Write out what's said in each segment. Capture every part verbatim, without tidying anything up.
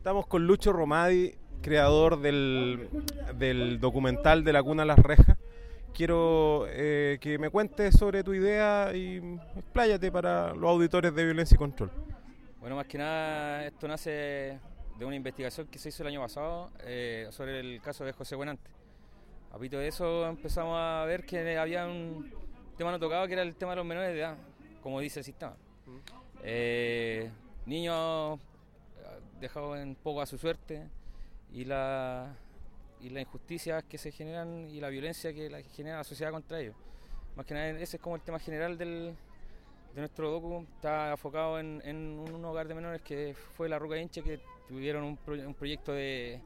Estamos con Lucho Romadi, creador del, del documental de la cuna a las rejas. Quiero eh, que me cuentes sobre tu idea y expláyate para los auditores de Violencia y Control. Bueno, más que nada esto nace de una investigación que se hizo el año pasado eh, sobre el caso de José Buenante. A pito de eso empezamos a ver que había un tema no tocado, que era el tema de los menores de edad, como dice el sistema. Eh, niños dejados un poco a su suerte y la, y las injusticias que se generan y la violencia que la genera la sociedad contra ellos. Más que nada ese es como el tema general del, de nuestro docu. Está enfocado en, en un hogar de menores que fue la Ruca Hinche, que tuvieron un, pro, un proyecto de,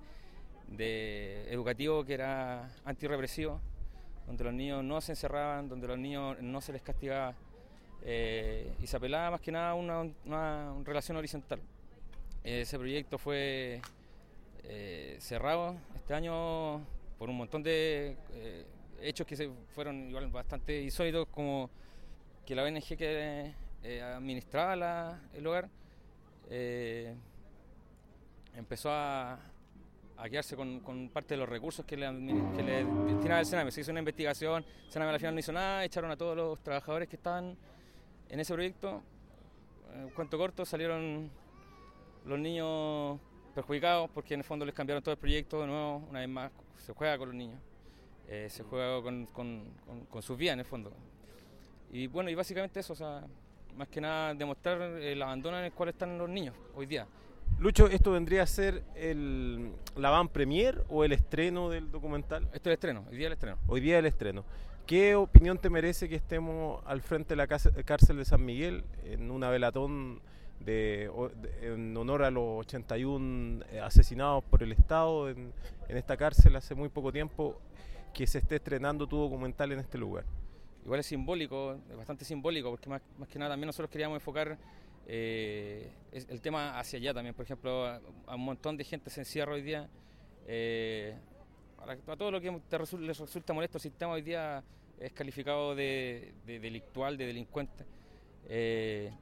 de educativo que era antirrepresivo, donde los niños no se encerraban, donde los niños no se les castigaba eh, y se apelaba más que nada a una, una, una relación horizontal. Ese proyecto fue eh, cerrado este año por un montón de eh, hechos que se fueron igual bastante insólitos, como que la O N G que eh, administraba la, el hogar eh, empezó a, a quedarse con, con parte de los recursos que le, que le destinaba el Sename. Se hizo una investigación, el Sename al final no hizo nada, echaron a todos los trabajadores que estaban en ese proyecto. En un cuento corto, salieron los niños perjudicados porque en el fondo les cambiaron todo el proyecto. De nuevo, una vez más, se juega con los niños, eh, se juega con, con, con, con sus vidas en el fondo. Y bueno, y básicamente eso, o sea, más que nada demostrar el abandono en el cual están los niños hoy día. Lucho, ¿esto vendría a ser el, la van premier o el estreno del documental? Esto es el estreno, hoy día el estreno. Hoy día el estreno. ¿Qué opinión te merece que estemos al frente de la cárcel de San Miguel en una velatón de, de, en honor a los ochenta y uno asesinados por el Estado en, en esta cárcel hace muy poco tiempo, que se esté estrenando tu documental en este lugar? Igual es simbólico, es bastante simbólico, porque más, más que nada también nosotros queríamos enfocar eh, el tema hacia allá también. Por ejemplo, a, a un montón de gente se encierra hoy día, eh, a, a todo lo que te resulta, les resulta molesto el sistema hoy día es calificado de, de delictual, de delincuente. Eh,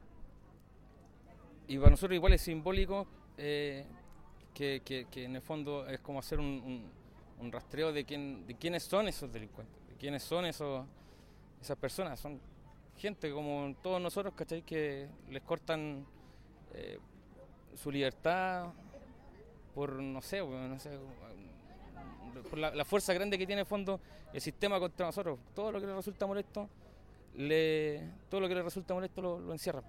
y para nosotros igual es simbólico eh, que, que, que en el fondo es como hacer un, un, un rastreo de, quién, de quiénes son esos delincuentes, de quiénes son esos, esas personas. Son gente como todos nosotros, ¿cachai? Que les cortan eh, su libertad por, no sé, no sé por la, la fuerza grande que tiene en el fondo el sistema contra nosotros. Todo lo que les resulta molesto, le, todo lo que les resulta molesto lo, lo encierran.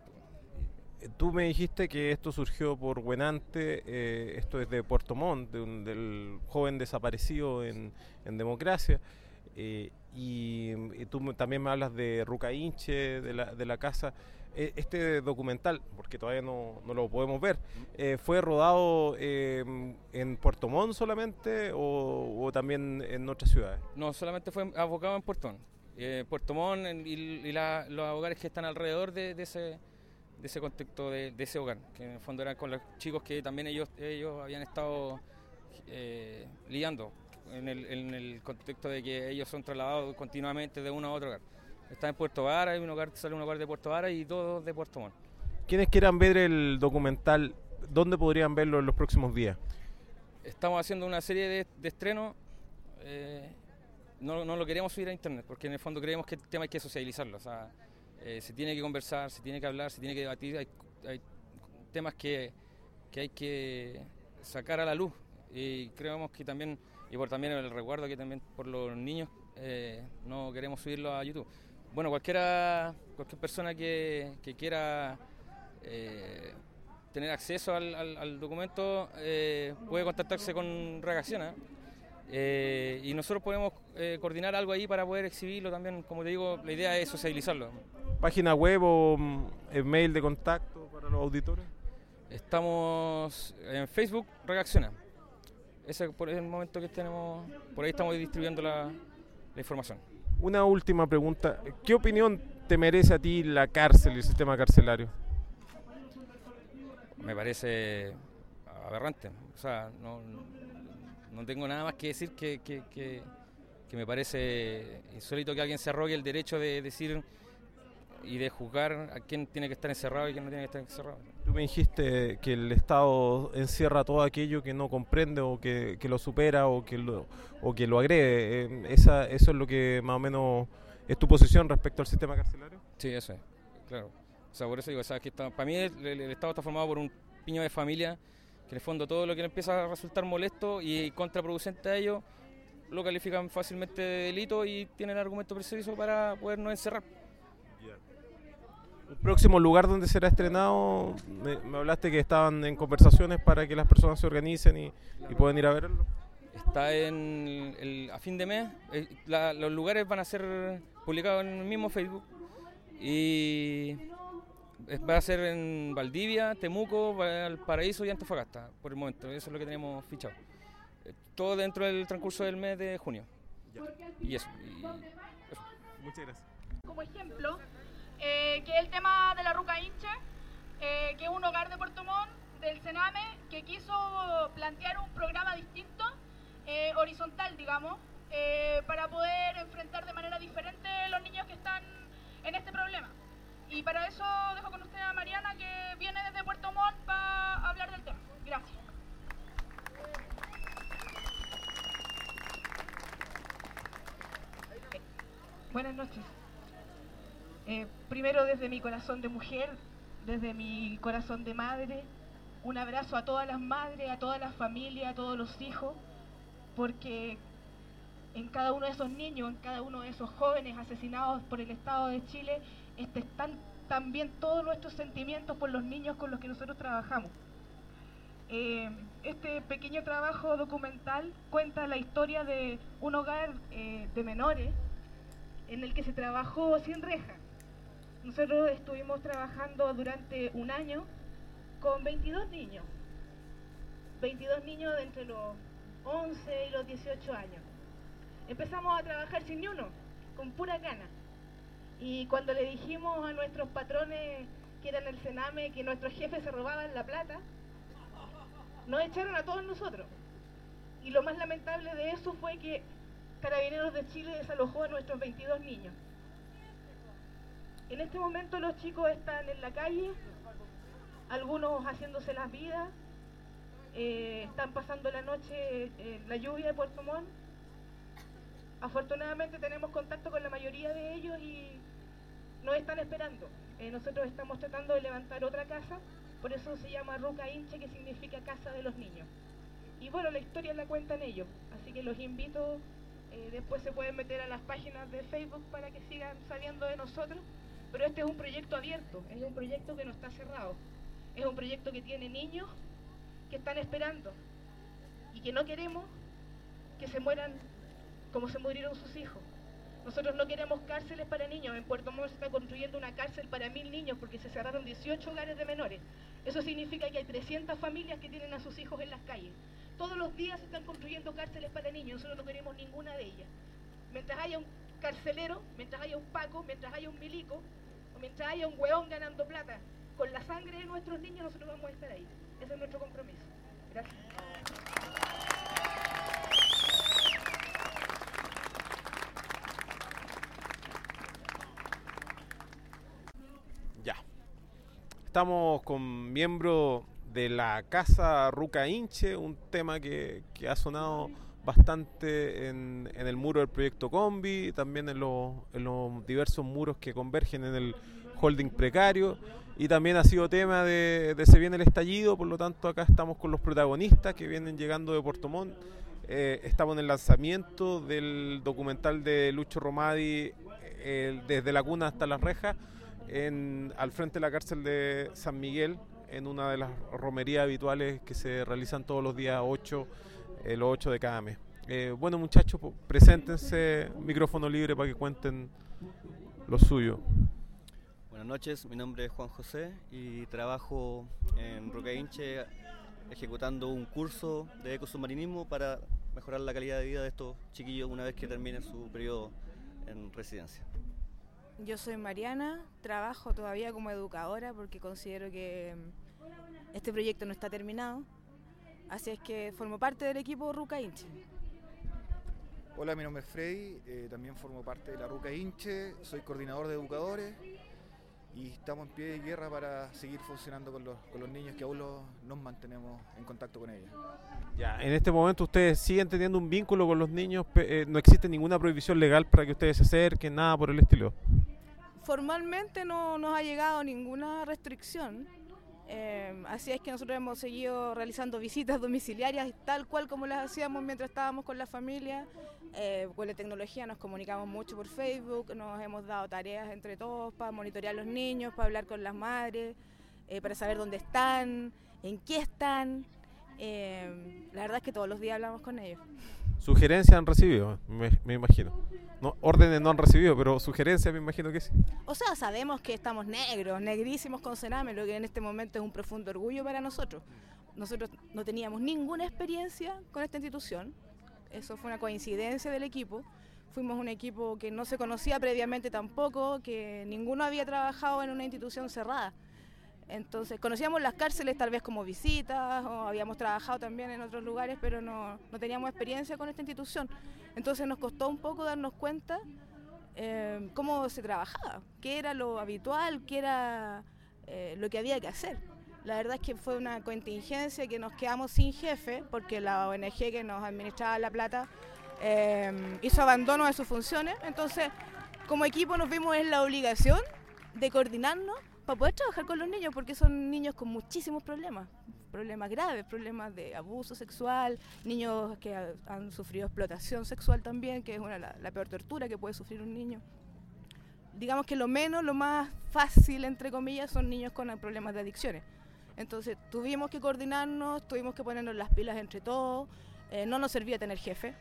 Tú me dijiste que esto surgió por Buenante, eh, esto es de Puerto Montt, de un, del joven desaparecido en, en Democracia, eh, y, y tú también me hablas de Ruca Hinche, de la, de la casa. Eh, este documental, porque todavía no, no lo podemos ver, eh, ¿fue rodado eh, en Puerto Montt solamente o, o también en otras ciudades? No, solamente fue abocado en Puerto Montt. Eh, Puerto Montt y, y la, los hogares que están alrededor de, de ese... de ese contexto de, de ese hogar, que en el fondo eran con los chicos que también ellos ellos habían estado eh, lidiando en el, en el contexto de que ellos son trasladados continuamente de uno a otro hogar. Está en Puerto Vara, hay un hogar, sale un hogar de Puerto Vara y dos de Puerto Montt. Quienes quieran ver el documental, ¿dónde podrían verlo en los próximos días? Estamos haciendo una serie de, de estrenos, eh, no, no lo queremos subir a internet, porque en el fondo creemos que el tema hay que socializarlo, o sea, Eh, se tiene que conversar, se tiene que hablar, se tiene que debatir, hay, hay temas que, que hay que sacar a la luz y creemos que también, y por también el resguardo que también por los niños, eh, no queremos subirlo a YouTube. Bueno, cualquiera, cualquier persona que, que quiera eh, tener acceso al, al, al documento eh, puede contactarse con Reacciona. ¿eh? Eh, y nosotros podemos eh, coordinar algo ahí para poder exhibirlo también. Como te digo, la idea es socializarlo. ¿Página web o eh, mail de contacto para los auditores? Estamos en Facebook, Reacciona. Ese es el momento que tenemos, por ahí estamos distribuyendo la, la información. Una última pregunta, ¿qué opinión te merece a ti la cárcel y el sistema carcelario? Me parece aberrante, o sea, no, no tengo nada más que decir que, que, que, que me parece insólito que alguien se arrogue el derecho de decir y de juzgar a quién tiene que estar encerrado y quién no tiene que estar encerrado. Tú me dijiste que el Estado encierra todo aquello que no comprende o que, que lo supera o que lo, o que lo agrede. Eh, esa, ¿Eso es lo que más o menos es tu posición respecto al sistema carcelario? Sí, eso es, claro. O sea, por eso digo, o sea, que está, para mí el, el, el Estado está formado por un piño de familia, que en el fondo todo lo que le empieza a resultar molesto y contraproducente a ellos, lo califican fácilmente de delito y tienen argumento preciso para podernos encerrar. El próximo lugar donde será estrenado, me, me hablaste que estaban en conversaciones para que las personas se organicen y, y puedan ir a verlo. Está en el, a fin de mes, eh, la, los lugares van a ser publicados en el mismo Facebook y va a ser en Valdivia, Temuco, Valparaíso y Antofagasta por el momento, eso es lo que tenemos fichado. Eh, todo dentro del transcurso del mes de junio. Ya. Y eso. Y eso. Muchas gracias. Como ejemplo, Eh, que es el tema de la Ruca Inche, eh, que es un hogar de Puerto Montt, del Sename, que quiso plantear un programa distinto, eh, horizontal, digamos, eh, para poder enfrentar de manera diferente los niños que están en este problema. Y para eso dejo con usted a Mariana, que viene desde Puerto Montt para hablar del tema. Gracias. Buenas noches. Eh, primero, desde mi corazón de mujer, desde mi corazón de madre, un abrazo a todas las madres, a todas las familias, a todos los hijos, porque en cada uno de esos niños, en cada uno de esos jóvenes asesinados por el Estado de Chile, están también todos nuestros sentimientos por los niños con los que nosotros trabajamos. Eh, este pequeño trabajo documental cuenta la historia de un hogar eh, de menores en el que se trabajó sin reja. Nosotros estuvimos trabajando durante un año con veintidós niños, veintidós niños de entre los once y los dieciocho años. Empezamos a trabajar sin ni uno, con pura gana. Y cuando le dijimos a nuestros patrones que eran el Sename, que nuestros jefes se robaban la plata, nos echaron a todos nosotros. Y lo más lamentable de eso fue que Carabineros de Chile desalojó a nuestros veintidós niños. En este momento los chicos están en la calle, algunos haciéndose las vidas, eh, están pasando la noche en la lluvia de Puerto Montt. Afortunadamente tenemos contacto con la mayoría de ellos y nos están esperando. Eh, nosotros estamos tratando de levantar otra casa, por eso se llama Ruca Inche, que significa Casa de los Niños. Y bueno, la historia la cuentan ellos, así que los invito, eh, después se pueden meter a las páginas de Facebook para que sigan sabiendo de nosotros. Pero este es un proyecto abierto, es un proyecto que no está cerrado, es un proyecto que tiene niños que están esperando y que no queremos que se mueran como se murieron sus hijos. Nosotros no queremos cárceles para niños. En Puerto Montt se está construyendo una cárcel para mil niños porque se cerraron dieciocho hogares de menores. Eso significa que hay trescientas familias que tienen a sus hijos en las calles. Todos los días se están construyendo cárceles para niños, nosotros no queremos ninguna de ellas. Mientras haya un carcelero, mientras haya un paco, mientras haya un milico, o mientras haya un hueón ganando plata con la sangre de nuestros niños, nosotros vamos a estar ahí. Ese es nuestro compromiso. Gracias. Ya. Estamos con miembros de la Casa Ruca Inche, un tema que, que ha sonado bastante en, en el muro del proyecto Combi, también en los, en los diversos muros que convergen en el holding precario, y también ha sido tema de, de Se Viene el Estallido. Por lo tanto acá estamos con los protagonistas que vienen llegando de Puerto Montt. Eh, estamos en el lanzamiento del documental de Lucho Romadi, eh, Desde la Cuna hasta las Rejas, en, al frente de la cárcel de San Miguel, en una de las romerías habituales que se realizan todos los días ocho, eh, los ocho de cada mes. Eh, bueno, muchachos, preséntense, micrófono libre para que cuenten lo suyo. Buenas noches, mi nombre es Juan José y trabajo en Ruca Inche ejecutando un curso de ecosubmarinismo para mejorar la calidad de vida de estos chiquillos una vez que terminen su periodo en residencia. Yo soy Mariana, trabajo todavía como educadora porque considero que este proyecto no está terminado, así es que formo parte del equipo Ruca Inche. Hola, mi nombre es Freddy, eh, también formo parte de la Ruca Inche, soy coordinador de educadores y estamos en pie de guerra para seguir funcionando con los, con los niños que aún los, nos mantenemos en contacto con ellos. Ya, en este momento ustedes siguen teniendo un vínculo con los niños, eh, no existe ninguna prohibición legal para que ustedes se acerquen, nada por el estilo. Formalmente no nos ha llegado ninguna restricción, eh, así es que nosotros hemos seguido realizando visitas domiciliarias tal cual como las hacíamos mientras estábamos con la familia. Eh, con la tecnología nos comunicamos mucho por Facebook, nos hemos dado tareas entre todos para monitorear a los niños, para hablar con las madres, eh, para saber dónde están, en qué están. Eh, la verdad es que todos los días hablamos con ellos. ¿Sugerencias han recibido? Me, me imagino. No, órdenes no han recibido, pero sugerencias me imagino que sí. O sea, sabemos que estamos negros, negrísimos con Sename, lo que en este momento es un profundo orgullo para nosotros. Nosotros no teníamos ninguna experiencia con esta institución. Eso fue una coincidencia del equipo. Fuimos un equipo que no se conocía previamente tampoco, que ninguno había trabajado en una institución cerrada. Entonces, conocíamos las cárceles tal vez como visitas, o habíamos trabajado también en otros lugares, pero no, no teníamos experiencia con esta institución. Entonces nos costó un poco darnos cuenta eh, cómo se trabajaba, qué era lo habitual, qué era eh, lo que había que hacer. La verdad es que fue una contingencia que nos quedamos sin jefe porque la O N G que nos administraba la plata eh, hizo abandono de sus funciones. Entonces, como equipo nos vimos en la obligación de coordinarnos para poder trabajar con los niños, porque son niños con muchísimos problemas, problemas graves, problemas de abuso sexual, niños que han sufrido explotación sexual también, que es una, la, la peor tortura que puede sufrir un niño. Digamos que lo menos, lo más fácil, entre comillas, son niños con problemas de adicciones. Entonces tuvimos que coordinarnos, tuvimos que ponernos las pilas entre todos, eh, no nos servía tener jefe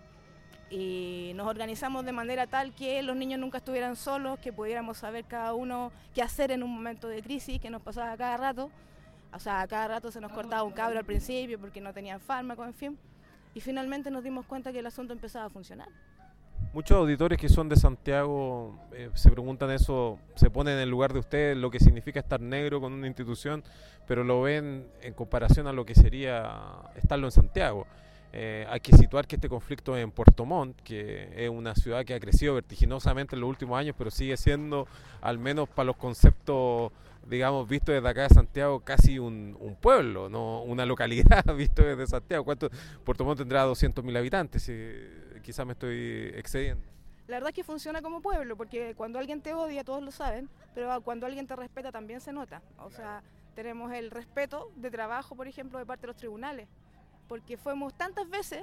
y nos organizamos de manera tal que los niños nunca estuvieran solos, que pudiéramos saber cada uno qué hacer en un momento de crisis que nos pasaba a cada rato. O sea, a cada rato se nos cortaba un cabro al principio porque no tenían fármaco, en fin, y finalmente nos dimos cuenta que el asunto empezaba a funcionar. Muchos auditores que son de Santiago eh, se preguntan eso, se ponen en el lugar de ustedes, lo que significa estar negro con una institución, pero lo ven en comparación a lo que sería estarlo en Santiago. Eh, hay que situar que este conflicto es en Puerto Montt, que es una ciudad que ha crecido vertiginosamente en los últimos años, pero sigue siendo, al menos para los conceptos, digamos, visto desde acá de Santiago, casi un, un pueblo, no una localidad visto desde Santiago. ¿Cuánto? Puerto Montt tendrá doscientos mil habitantes, eh, quizás me estoy excediendo. La verdad es que funciona como pueblo, porque cuando alguien te odia, todos lo saben, pero cuando alguien te respeta también se nota. O sea, tenemos el respeto de trabajo, por ejemplo, de parte de los tribunales, porque fuimos tantas veces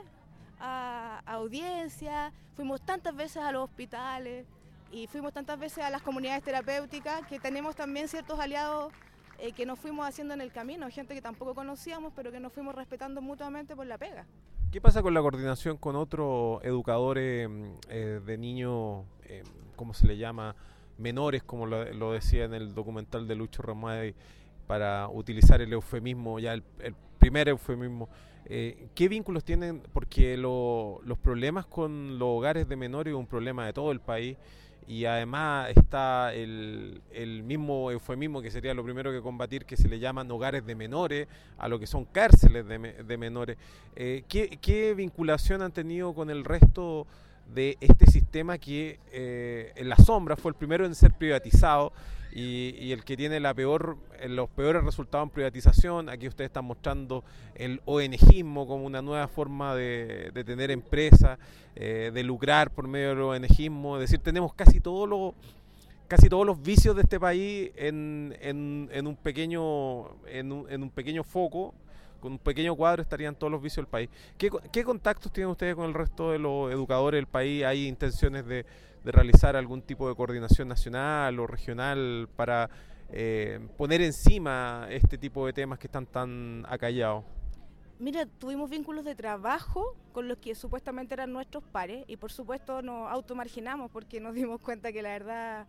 a, a audiencias, fuimos tantas veces a los hospitales y fuimos tantas veces a las comunidades terapéuticas que tenemos también ciertos aliados eh, que nos fuimos haciendo en el camino, gente que tampoco conocíamos, pero que nos fuimos respetando mutuamente por la pega. ¿Qué pasa con la coordinación con otros educadores eh, de niños, eh, cómo se le llama, menores, como lo, lo decía en el documental de Lucho Ramay, para utilizar el eufemismo, ya el, el primer eufemismo? Eh, ¿Qué vínculos tienen? Porque lo, los problemas con los hogares de menores es un problema de todo el país, y además está el, el mismo eufemismo que sería lo primero que combatir, que se le llaman hogares de menores, a lo que son cárceles de, de menores. Eh, ¿qué, ¿Qué vinculación han tenido con el resto de este sistema que eh, en la sombra fue el primero en ser privatizado y, y el que tiene la peor, los peores resultados en privatización? Aquí ustedes están mostrando el ONGismo como una nueva forma de, de tener empresas, eh, de lucrar por medio del ONGismo. Es decir, tenemos casi todos los casi todos los vicios de este país en, en, en un pequeño en un, en un pequeño foco. Con un pequeño cuadro estarían todos los vicios del país. ¿Qué, qué contactos tienen ustedes con el resto de los educadores del país? ¿Hay intenciones de, de realizar algún tipo de coordinación nacional o regional para eh, poner encima este tipo de temas que están tan acallados? Mira, tuvimos vínculos de trabajo con los que supuestamente eran nuestros pares y por supuesto nos automarginamos porque nos dimos cuenta que la verdad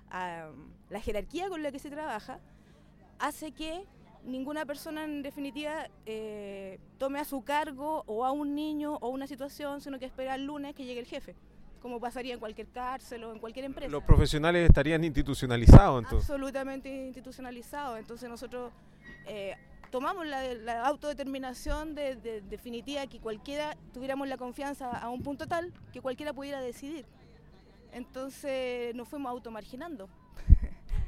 um, la jerarquía con la que se trabaja hace que ninguna persona en definitiva eh, tome a su cargo o a un niño o una situación, sino que espera el lunes que llegue el jefe, como pasaría en cualquier cárcel o en cualquier empresa. Los profesionales estarían institucionalizados entonces. Absolutamente institucionalizados, entonces nosotros eh, tomamos la, la autodeterminación de, de, de definitiva que cualquiera tuviéramos la confianza a un punto tal que cualquiera pudiera decidir. Entonces nos fuimos automarginando.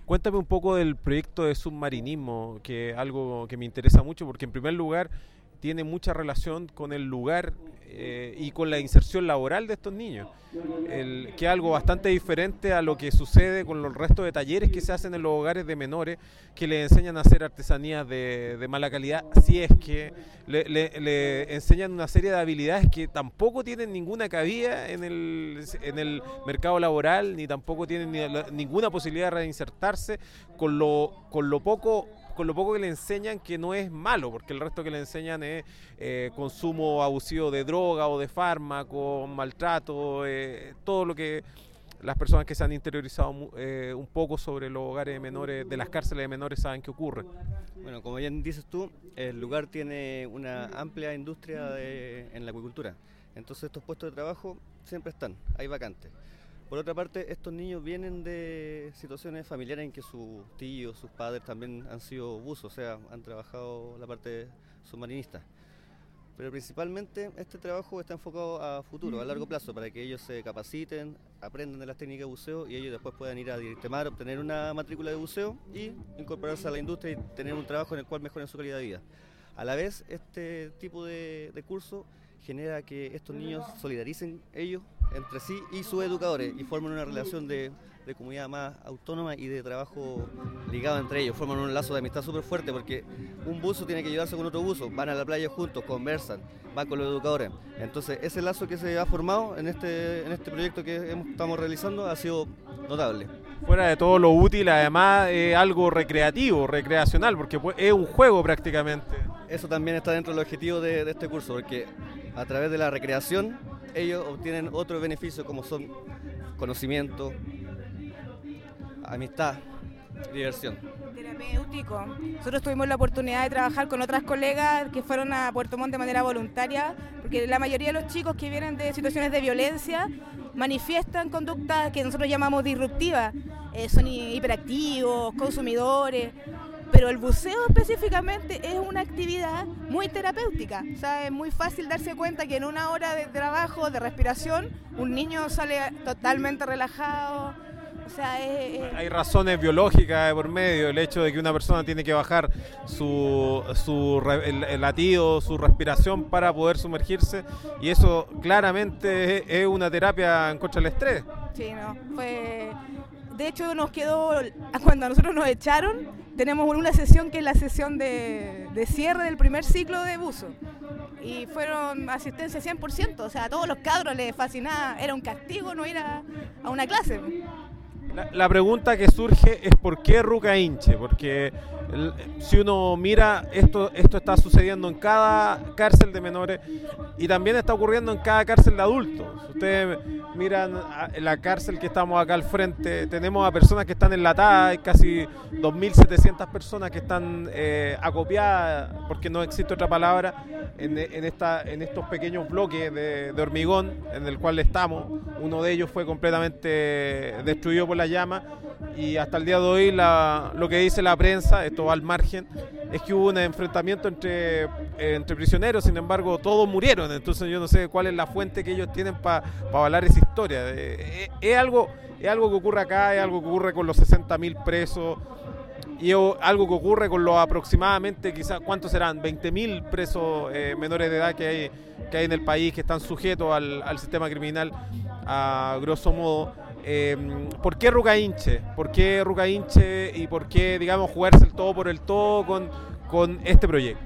Cuéntame un poco del proyecto de submarinismo, que es algo que me interesa mucho, porque en primer lugar tiene mucha relación con el lugar eh, y con la inserción laboral de estos niños, el, que es algo bastante diferente a lo que sucede con los restos de talleres que se hacen en los hogares de menores, que les enseñan a hacer artesanías de, de mala calidad, si es que le, le, le enseñan una serie de habilidades que tampoco tienen ninguna cabida en el, en el mercado laboral, ni tampoco tienen ni la, ninguna posibilidad de reinsertarse con lo, con lo poco con lo poco que le enseñan, que no es malo, porque el resto que le enseñan es eh, consumo abusivo de droga o de fármaco, maltrato, eh, todo lo que las personas que se han interiorizado eh, un poco sobre los hogares de menores, de las cárceles de menores, saben que ocurre. Bueno, como bien dices tú, el lugar tiene una amplia industria de, en la acuicultura, entonces estos puestos de trabajo siempre están, hay vacantes. Por otra parte, estos niños vienen de situaciones familiares en que sus tíos, sus padres también han sido buzos, o sea, han trabajado la parte submarinista. Pero principalmente este trabajo está enfocado a futuro, a largo plazo, para que ellos se capaciten, aprendan de las técnicas de buceo y ellos después puedan ir a Directemar, obtener una matrícula de buceo y incorporarse a la industria y tener un trabajo en el cual mejoren su calidad de vida. A la vez, este tipo de, de curso genera que estos niños solidaricen ellos entre sí y sus educadores y formen una relación de, de comunidad más autónoma y de trabajo ligado entre ellos, forman un lazo de amistad súper fuerte porque un buzo tiene que ayudarse con otro buzo, van a la playa juntos, conversan, van con los educadores. Entonces ese lazo que se ha formado en este, en este proyecto que hemos, estamos realizando ha sido notable. Fuera de todo lo útil, además es algo recreativo, recreacional, porque es un juego prácticamente. Eso también está dentro del objetivo de, de este curso, porque a través de la recreación ellos obtienen otros beneficios como son conocimiento, amistad, diversión. Terapéutico. Nosotros tuvimos la oportunidad de trabajar con otras colegas que fueron a Puerto Montt de manera voluntaria, porque la mayoría de los chicos que vienen de situaciones de violencia manifiestan conductas que nosotros llamamos disruptivas, eh, son hiperactivos, consumidores. Pero el buceo específicamente es una actividad muy terapéutica, o sea, es muy fácil darse cuenta que en una hora de trabajo, de respiración, un niño sale totalmente relajado, o sea, es... es... Hay razones biológicas de por medio, el hecho de que una persona tiene que bajar su, su el, el latido, su respiración para poder sumergirse, y eso claramente es, es una terapia en contra del estrés. Sí, no, fue... De hecho nos quedó, cuando a nosotros nos echaron, tenemos una sesión que es la sesión de, de cierre del primer ciclo de buzo. Y fueron asistencia cien por ciento, o sea, a todos los cabros les fascinaba, era un castigo no ir a, a una clase. La, la pregunta que surge es ¿por qué Ruca Inche? Porque el, si uno mira, esto, esto está sucediendo en cada cárcel de menores y también está ocurriendo en cada cárcel de adultos. Si ustedes miran la cárcel que estamos acá al frente, tenemos a personas que están enlatadas, hay casi dos mil setecientas personas que están eh, acopiadas, porque no existe otra palabra, en, en, esta, en estos pequeños bloques de, de hormigón en el cual estamos. Uno de ellos fue completamente destruido por la llama y hasta el día de hoy la, lo que dice la prensa, esto va al margen, es que hubo un enfrentamiento entre, eh, entre prisioneros, sin embargo todos murieron, entonces yo no sé cuál es la fuente que ellos tienen para pa avalar esa historia. Eh, eh, es, algo, es algo que ocurre acá, es algo que ocurre con los sesenta mil presos y es algo que ocurre con los aproximadamente, quizás, ¿cuántos serán? veinte mil presos eh, menores de edad que hay, que hay en el país, que están sujetos al, al sistema criminal a grosso modo. Eh, ¿Por qué Ruca Inche? ¿Por qué Ruca Inche y por qué, digamos, jugarse el todo por el todo con, con este proyecto?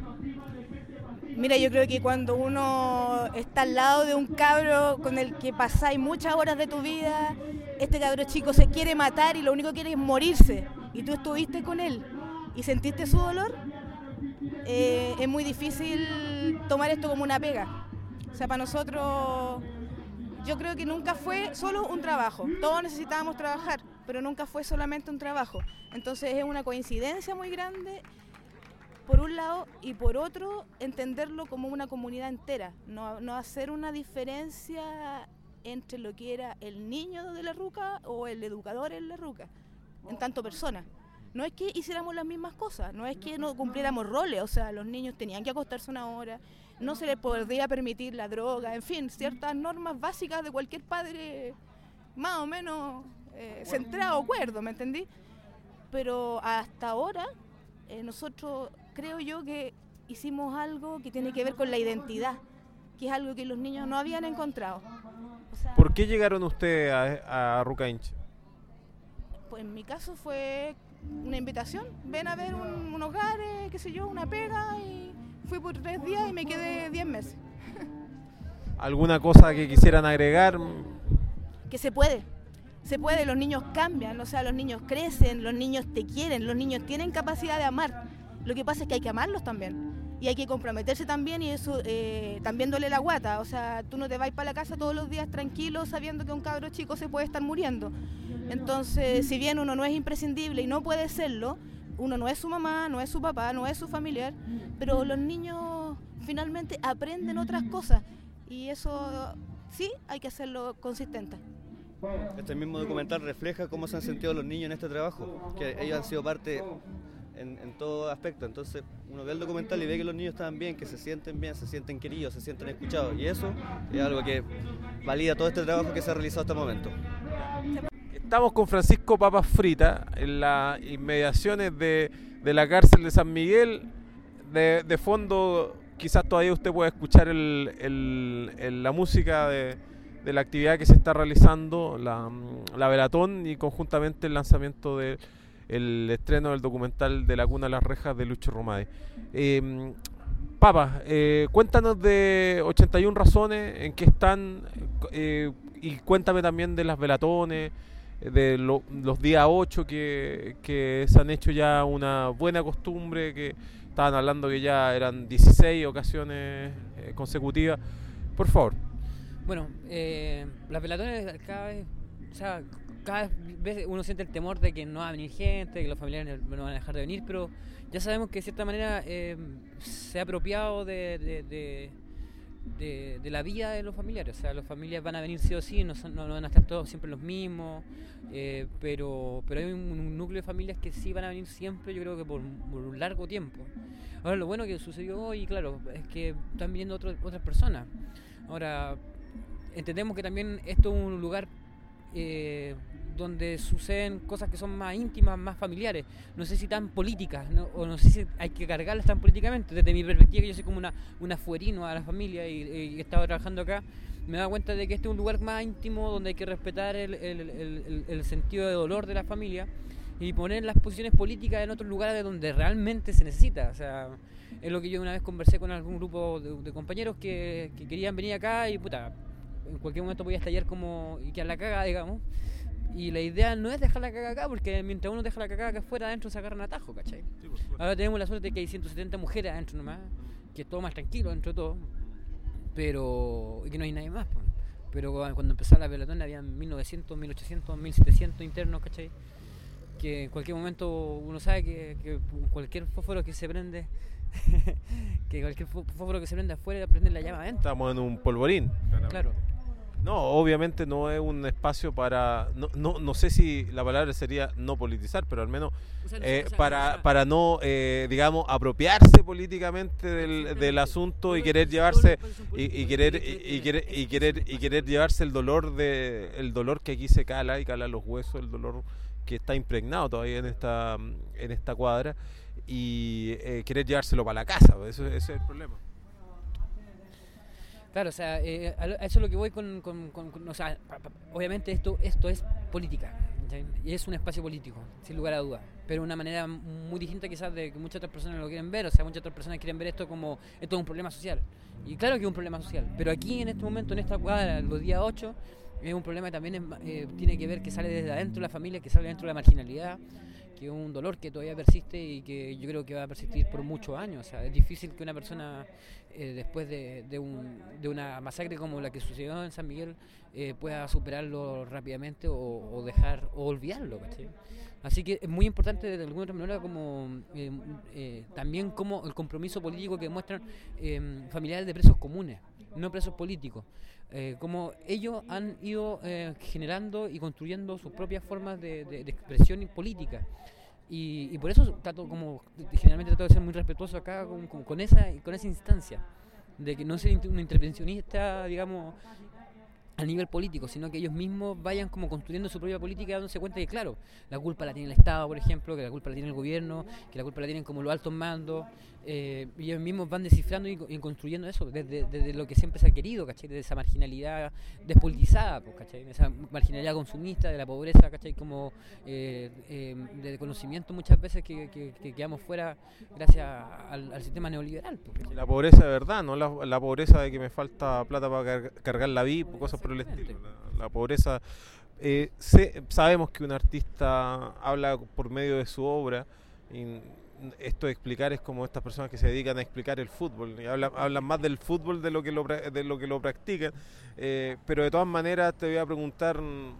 Mira, yo creo que cuando uno está al lado de un cabro con el que pasáis muchas horas de tu vida, este cabro chico se quiere matar y lo único que quiere es morirse, y tú estuviste con él y sentiste su dolor, eh, es muy difícil tomar esto como una pega. O sea, para nosotros... Yo creo que nunca fue solo un trabajo, todos necesitábamos trabajar, pero nunca fue solamente un trabajo. Entonces es una coincidencia muy grande, por un lado, y por otro, entenderlo como una comunidad entera, no, no hacer una diferencia entre lo que era el niño de la Ruca o el educador en la Ruca, en tanto persona. No es que hiciéramos las mismas cosas, no es que no cumpliéramos roles, o sea, los niños tenían que acostarse una hora, no se les podía permitir la droga, en fin, ciertas normas básicas de cualquier padre más o menos eh, centrado, cuerdo, ¿me entendí? pero hasta ahora eh, nosotros creo yo que hicimos algo que tiene que ver con la identidad, que es algo que los niños no habían encontrado. O sea, ¿por qué llegaron ustedes a, a Ruca Hinche? Pues en mi caso fue una invitación, ven a ver un, un hogar, eh, qué sé yo, una pega, y fui por tres días y me quedé diez meses. ¿Alguna cosa que quisieran agregar? Que se puede, se puede, los niños cambian, o sea, los niños crecen, los niños te quieren, los niños tienen capacidad de amar. Lo que pasa es que hay que amarlos también y hay que comprometerse también, y eso eh, también duele la guata. O sea, tú no te vas para la casa todos los días tranquilo sabiendo que un cabro chico se puede estar muriendo. Entonces, si bien uno no es imprescindible y no puede serlo, uno no es su mamá, no es su papá, no es su familiar, pero los niños finalmente aprenden otras cosas y eso sí hay que hacerlo consistente. Este mismo documental refleja cómo se han sentido los niños en este trabajo, que ellos han sido parte en, en todo aspecto. Entonces uno ve el documental y ve que los niños están bien, que se sienten bien, se sienten queridos, se sienten escuchados, y eso es algo que valida todo este trabajo que se ha realizado hasta el momento. Estamos con Francisco Papas Fritas en las inmediaciones de, de la cárcel de San Miguel. De, de fondo quizás todavía usted pueda escuchar el, el, el, la música de, de la actividad que se está realizando, la, la velatón, y conjuntamente el lanzamiento del de, estreno del documental De la cuna a las rejas de Lucho Romay. Eh, Papas, eh, cuéntanos de ochenta y una razones, en qué están, eh, y cuéntame también de las velatones, de lo, los días ocho que, que se han hecho ya una buena costumbre, que estaban hablando que ya eran dieciséis ocasiones eh, consecutivas. Por favor. Bueno, eh, las velatones cada vez, o sea, cada vez uno siente el temor de que no va a venir gente, que los familiares no van a dejar de venir, pero ya sabemos que de cierta manera eh, se ha apropiado de, de, de, de, de la vida de los familiares. O sea, los familiares van a venir sí o sí, no, son, no, no van a estar todos siempre los mismos, eh, pero, pero hay un, un núcleo de familias que sí van a venir siempre, yo creo que por, por un largo tiempo. Ahora, lo bueno que sucedió hoy, claro, es que están viniendo otro, otras personas. Ahora, entendemos que también esto es un lugar eh, donde suceden cosas que son más íntimas, más familiares, no sé si tan políticas, ¿no? O no sé si hay que cargarlas tan políticamente. Desde mi perspectiva, que yo soy como una, una fuerino a la familia y, y he estado trabajando acá, me he dado cuenta de que este es un lugar más íntimo donde hay que respetar el, el, el, el, el sentido de dolor de la familia y poner las posiciones políticas en otros lugares de donde realmente se necesita. O sea, es lo que yo una vez conversé con algún grupo de, de compañeros que, que querían venir acá y puta, en cualquier momento podía estallar como y quedar la caga, digamos. Y la idea no es dejar la caga acá, porque mientras uno deja la caga acá afuera, adentro se agarran atajo, ¿cachai? Sí, ahora tenemos la suerte de que hay ciento setenta mujeres adentro nomás, que es todo más tranquilo dentro de todo, pero y que no hay nadie más, pues. Pero cuando empezaba la velatón había mil novecientos, mil ochocientos, mil setecientos internos, ¿cachai? Que en cualquier momento uno sabe que, que cualquier fósforo que se prende que cualquier fósforo que se prende afuera prende la llama adentro. Estamos en un polvorín. Claro. No, obviamente no es un espacio para, no, no, no sé si la palabra sería no politizar, pero al menos o sea, no, eh, o sea, para, o sea, para no, eh, digamos, apropiarse políticamente del, del asunto y querer llevarse y, y querer y, y querer y querer y querer llevarse el dolor de el dolor que aquí se cala y cala los huesos, el dolor que está impregnado todavía en esta en esta cuadra, y eh, querer llevárselo para la casa, eso, ese es el problema. Claro, o sea, eh, a eso es lo que voy con, con, con, con o sea, pa, pa, obviamente esto esto es política, ¿sí? Y es un espacio político, sin lugar a dudas, pero de una manera muy distinta quizás de que muchas otras personas lo quieren ver. O sea, muchas otras personas quieren ver esto como esto es un problema social, y claro que es un problema social, pero aquí en este momento, en esta cuadra, los días ocho, es un problema que también es, eh, tiene que ver que sale desde adentro de la familia, que sale dentro de la marginalidad, que es un dolor que todavía persiste y que yo creo que va a persistir por muchos años. O sea, es difícil que una persona eh, después de, de, un, de una masacre como la que sucedió en San Miguel eh, pueda superarlo rápidamente o, o dejar o olvidarlo, ¿cachai? Así que es muy importante de alguna otra manera como eh, eh, también como el compromiso político que muestran eh, familiares de presos comunes, no presos políticos. Eh, como ellos han ido eh, generando y construyendo sus propias formas de, de, de expresión política, y, y por eso trato como generalmente trato de ser muy respetuoso acá con, con, con esa con esa instancia de que no ser un intervencionista, digamos, al nivel político, sino que ellos mismos vayan como construyendo su propia política, dándose cuenta que claro, la culpa la tiene el Estado, por ejemplo, que la culpa la tiene el gobierno, que la culpa la tienen como los altos mandos, eh, y ellos mismos van descifrando y, y construyendo eso desde, desde lo que siempre se ha querido, ¿cachai? Desde esa marginalidad despolitizada, pues, ¿cachai? Esa marginalidad consumista, de la pobreza, ¿cachai? Como eh, eh, de conocimiento muchas veces que, que, que quedamos fuera gracias al, al sistema neoliberal. Pues, la pobreza de verdad, no la, la pobreza de que me falta plata para car cargar la V I P, cosas por el estilo. La, la pobreza, eh, sé, sabemos que un artista habla por medio de su obra, y esto de explicar es como estas personas que se dedican a explicar el fútbol, y hablan, hablan más del fútbol de lo que lo, de lo, que lo practican, eh, pero de todas maneras te voy a preguntar,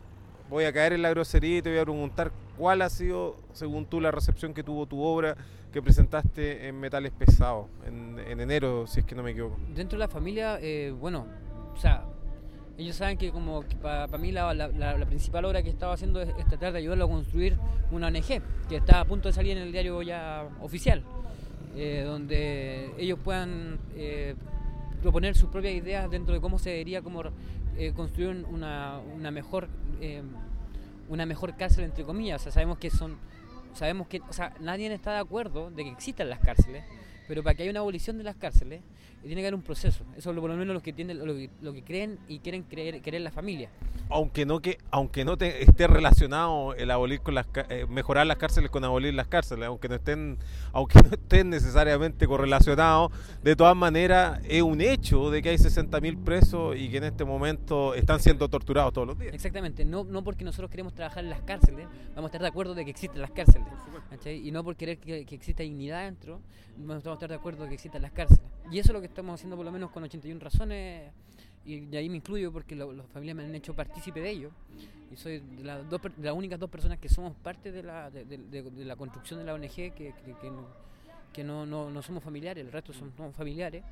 voy a caer en la grosería y te voy a preguntar cuál ha sido, según tú, la recepción que tuvo tu obra que presentaste en Metales Pesados, en, en enero, si es que no me equivoco. Dentro de la familia, eh, bueno, o sea, ellos saben que como para pa mí la, la, la, la principal obra que estaba haciendo es, es tratar de ayudarlo a construir una O N G que está a punto de salir en el diario ya oficial, eh, donde ellos puedan eh, proponer sus propias ideas dentro de cómo se debería como, eh, construir una, una mejor eh, una mejor cárcel, entre comillas. O sea, sabemos que son sabemos que, o sea, nadie está de acuerdo de que existan las cárceles, pero para que haya una abolición de las cárceles tiene que haber un proceso. Eso es por lo menos lo que tienen, lo que, lo que creen y quieren creer, querer la familia. Aunque no que aunque no te, esté relacionado el abolir con las eh, mejorar las cárceles con abolir las cárceles, aunque no estén aunque no estén necesariamente correlacionados, de todas maneras es un hecho de que hay sesenta mil presos y que en este momento están siendo torturados todos los días. Exactamente, no no porque nosotros queremos trabajar en las cárceles, vamos a estar de acuerdo de que existen las cárceles, ¿cachai? Y no por querer que, que exista dignidad dentro, vamos a estar de acuerdo de que existan las cárceles. Y eso es lo que estamos haciendo por lo menos con ochenta y una razones, y de ahí me incluyo porque lo, las familias me han hecho partícipe de ello, y soy de, la dos, de las únicas dos personas que somos parte de la, de, de, de, de la construcción de la O N G que, que, que, no, que no, no, no somos familiares, el resto son, somos familiares.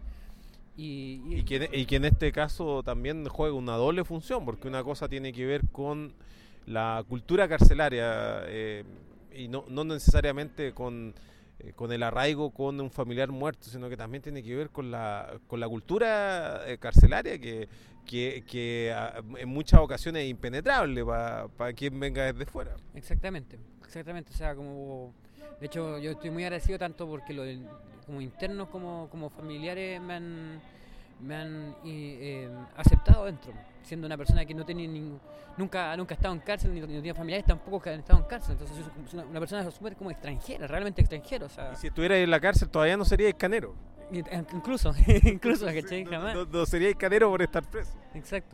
Y, y, y, que, y que en este caso también juega una doble función, porque una cosa tiene que ver con la cultura carcelaria, eh, y no, no necesariamente con... con el arraigo con un familiar muerto, sino que también tiene que ver con la con la cultura eh, carcelaria que, que, que a, en muchas ocasiones es impenetrable para pa quien venga desde fuera. Exactamente, exactamente, o sea, como de hecho yo estoy muy agradecido tanto porque lo, como internos como, como familiares me han me han eh, aceptado dentro, siendo una persona que no tiene ningún, nunca nunca ha estado en cárcel, ni, ni tiene familiares tampoco que han estado en cárcel, entonces es una, una persona súper como extranjera, realmente extranjera. O sea, y si estuvieras en la cárcel todavía no serías canero. Incluso, incluso, ¿cachai? No, Jamás. no, no serías canero por estar preso. Exacto.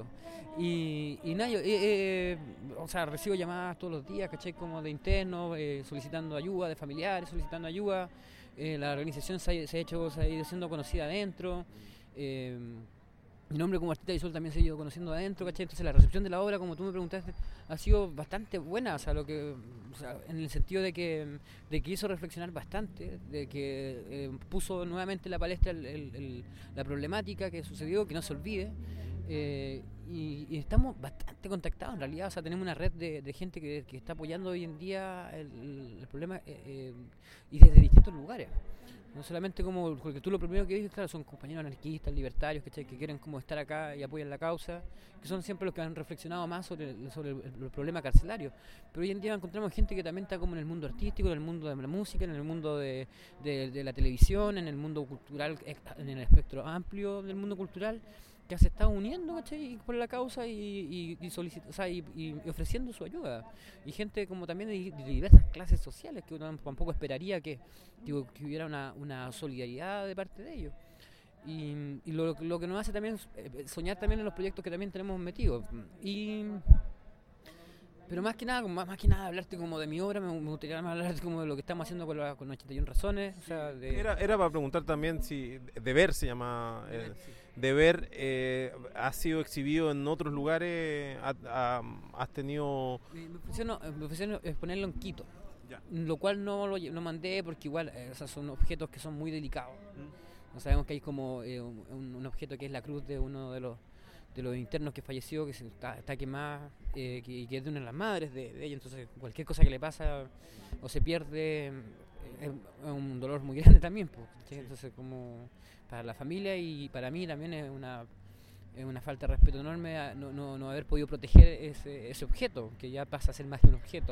Y, y nada, yo, eh, eh, o sea, recibo llamadas todos los días, ¿cachai? Como de internos, eh, solicitando ayuda, de familiares, solicitando ayuda. Eh, la organización se ha, se ha hecho, se ha ido siendo conocida adentro. Eh, mi nombre como artista visual también se ha ido conociendo adentro, ¿cachai? Entonces la recepción de la obra, como tú me preguntaste, ha sido bastante buena, o sea, lo que, o sea, en el sentido de que, de que hizo reflexionar bastante, de que eh, puso nuevamente en la palestra el, el, el, la problemática que sucedió, que no se olvide, eh, y, y estamos bastante contactados en realidad, o sea, tenemos una red de, de gente que, que está apoyando hoy en día el, el problema, eh, eh, y desde distintos lugares. No solamente como, porque tú lo primero que dices, claro, son compañeros anarquistas, libertarios, ¿cachai? Que quieren como estar acá y apoyan la causa, que son siempre los que han reflexionado más sobre, sobre el, el problema carcelario. Pero hoy en día encontramos gente que también está como en el mundo artístico, en el mundo de la música, en el mundo de, de, de la televisión, en el mundo cultural, en el espectro amplio del mundo cultural, que se está uniendo, ¿cachai? Por la causa y, y, y, solicit- o sea, y, y ofreciendo su ayuda. Y gente como también de, de diversas clases sociales, que uno tampoco esperaría que, que, que hubiera una, una solidaridad de parte de ellos. Y, y lo, lo que nos hace también soñar también en los proyectos que también tenemos metidos. Y... Pero más que nada, más, más que nada hablarte como de mi obra, me, me gustaría más hablarte como de lo que estamos haciendo con, la, con ochenta y una razones. O sea, de... era, era para preguntar también si Deber se llama, eh, Deber eh, ha sido exhibido en otros lugares, ha, ha, has tenido... Me ofrecieron, me ofrecieron exponerlo en Quito, ya. Lo cual no lo no mandé porque igual eh, o sea, son objetos que son muy delicados. ¿Mm? No sabemos que hay como eh, un, un objeto que es la cruz de uno de los de los internos que falleció, que se está, está quemada, eh, que, que es de una de las madres de, de ella, entonces cualquier cosa que le pasa o se pierde es eh, un dolor muy grande también, pues, ¿sí? Entonces como para la familia y para mí también es una es una falta de respeto enorme a no, no, no haber podido proteger ese, ese objeto, que ya pasa a ser más que un objeto.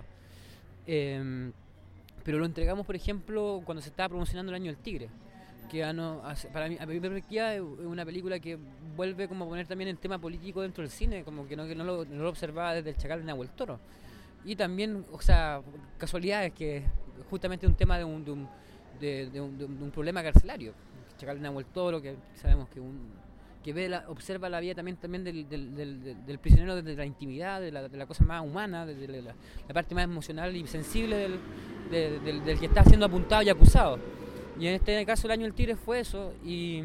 Eh, pero lo entregamos, por ejemplo, cuando se estaba promocionando el Año del Tigre, que ya no, para mí, a mi perspectiva, es una película que vuelve como a poner también el tema político dentro del cine, como que no, que no, lo, no lo observaba desde El Chacal de Nahuel Toro. Y también, o sea, casualidades que justamente es un tema de un, de un, de, de un, de un problema carcelario. El Chacal de Nahuel Toro, que sabemos que un que ve la, observa la vida también también del, del, del, del prisionero desde la intimidad, de la, de la cosa más humana, desde la, la parte más emocional y sensible del, del, del, del que está siendo apuntado y acusado. Y en este caso el Año del Tigre fue eso, y,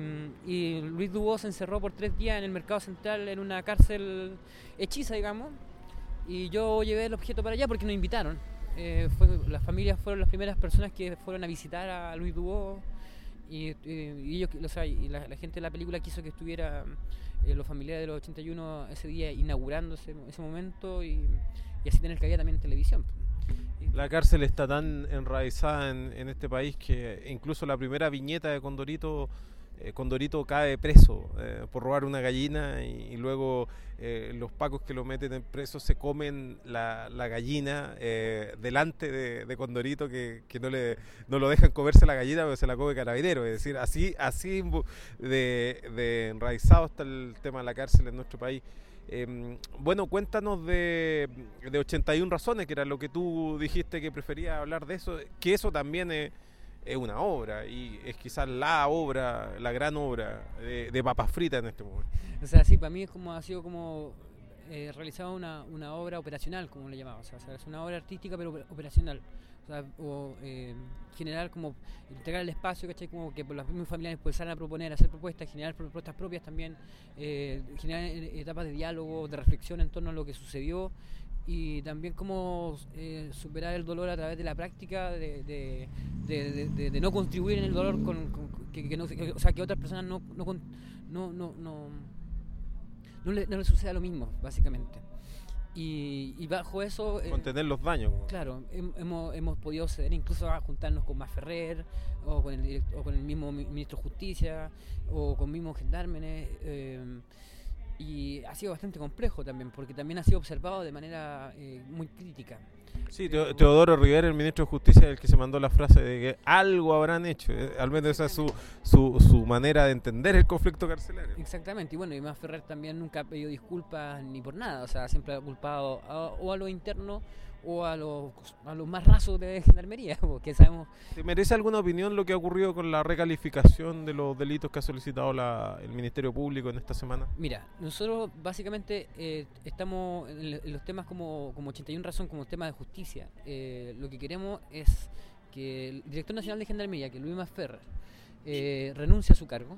y Luis Dubó se encerró por tres días en el Mercado Central en una cárcel hechiza, digamos, y yo llevé el objeto para allá porque nos invitaron. Eh, fue, las familias fueron las primeras personas que fueron a visitar a Luis Dubó. Y, y, y ellos, o sea, y la, la gente de la película quiso que estuviera eh, los familiares de los ochenta y uno ese día inaugurando ese, ese momento y, y así tener cabida también en televisión. La cárcel está tan enraizada en, en este país que incluso la primera viñeta de Condorito, eh, Condorito cae preso eh, por robar una gallina y, y luego eh, los pacos que lo meten en preso se comen la, la gallina eh, delante de, de Condorito, que, que no le no lo dejan comerse la gallina porque se la come Carabinero. Es decir, así así de, de enraizado está el tema de la cárcel en nuestro país. Eh, bueno, cuéntanos de, de ochenta y una razones, que era lo que tú dijiste que preferías hablar de eso, que eso también es, es una obra y es quizás la obra, la gran obra de, de papas fritas en este momento. O sea, sí, para mí es como ha sido como eh, realizado una, una obra operacional, como le llamaba, o sea, o sea, es una obra artística pero operacional. O sea, o eh, generar como integrar el espacio, ¿cachai? Como que por las mismas familiares empezaran a proponer, a hacer propuestas, generar propuestas propias también, eh, generar etapas de diálogo, de reflexión en torno a lo que sucedió y también como eh, superar el dolor a través de la práctica de, de, de, de, de, de no contribuir en el dolor con, con que, que no, que, o sea, que otras personas no no no no no, no, le, no le suceda lo mismo, básicamente. Y, y bajo eso... Eh, Contener los daños. Claro, hemos, hemos podido ceder incluso a juntarnos con Masferrer o con el, o con el mismo ministro de Justicia o con mismos gendarmes. Eh, y ha sido bastante complejo también, porque también ha sido observado de manera eh, muy crítica. Sí, Teo, Teodoro Rivera, el ministro de Justicia, es el que se mandó la frase de que algo habrán hecho. Eh, al menos esa es su, su, su manera de entender el conflicto carcelario. Exactamente, y bueno, y Masferrer también nunca ha pedido disculpas ni por nada, o sea, siempre ha culpado a, o a lo interno o a los a los más rasos de gendarmería, porque sabemos... ¿Te merece alguna opinión lo que ha ocurrido con la recalificación de los delitos que ha solicitado la, el Ministerio Público en esta semana? Mira, nosotros básicamente eh, estamos en, en los temas como, como ochenta y una razón, como temas de justicia. Eh, lo que queremos es que el Director Nacional de Gendarmería, que Luis Masferrer, eh, renuncie a su cargo,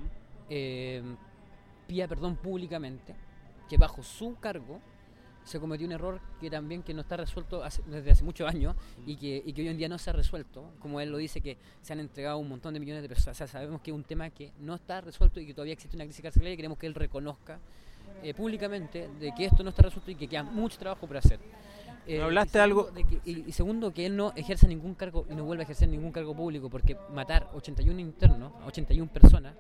eh, pida perdón públicamente, que bajo su cargo se cometió un error que también que no está resuelto hace, desde hace muchos años y que, y que hoy en día no se ha resuelto, como él lo dice, que se han entregado un montón de millones de personas. O sea, sabemos que es un tema que no está resuelto y que todavía existe una crisis carcelaria y queremos que él reconozca eh, públicamente de que esto no está resuelto y que queda mucho trabajo por hacer. Eh, ¿Hablaste algo? De que, y, y segundo, que él no ejerza ningún cargo y no vuelva a ejercer ningún cargo público, porque matar ochenta y uno internos, ochenta y una personas,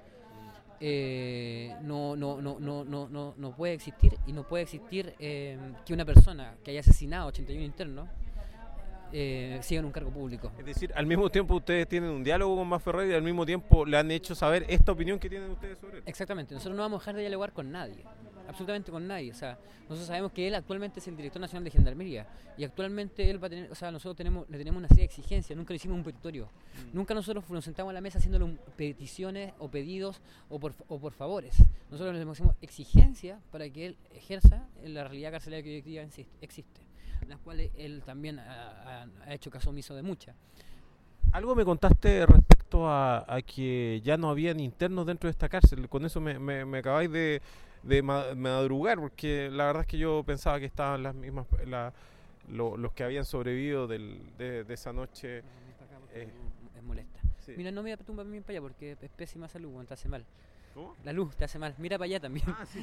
Eh, no, no, no, no, no, no, no puede existir y no puede existir eh, que una persona que haya asesinado a ochenta y uno internos eh, siga en un cargo público. Es decir, al mismo tiempo ustedes tienen un diálogo con Masferrer y al mismo tiempo le han hecho saber esta opinión que tienen ustedes sobre él. Exactamente, nosotros no vamos a dejar de dialogar con nadie, absolutamente con nadie. O sea, nosotros sabemos que él actualmente es el Director Nacional de Gendarmería y actualmente él va a tener, o sea, nosotros tenemos, le tenemos una serie de exigencias, nunca le hicimos un petitorio, mm. nunca nosotros nos sentamos a la mesa haciéndole un, peticiones o pedidos o por, o por favores. Nosotros le hacemos exigencias para que él ejerza en la realidad carcelaria que hoy día existe, las cuales él también ha, ha, ha hecho caso omiso de muchas. Algo me contaste respecto a, a que ya no habían internos dentro de esta cárcel. Con eso me, me, me acabáis de, de madrugar, porque la verdad es que yo pensaba que estaban las mismas la, lo, los que habían sobrevivido del, de, de esa noche. Eh, es molesta. Sí. Mira, no me voy a tumbar bien para allá porque es pésima salud, cuando te hace mal. ¿Cómo? La luz te hace mal. Mira para allá también. Ah, sí.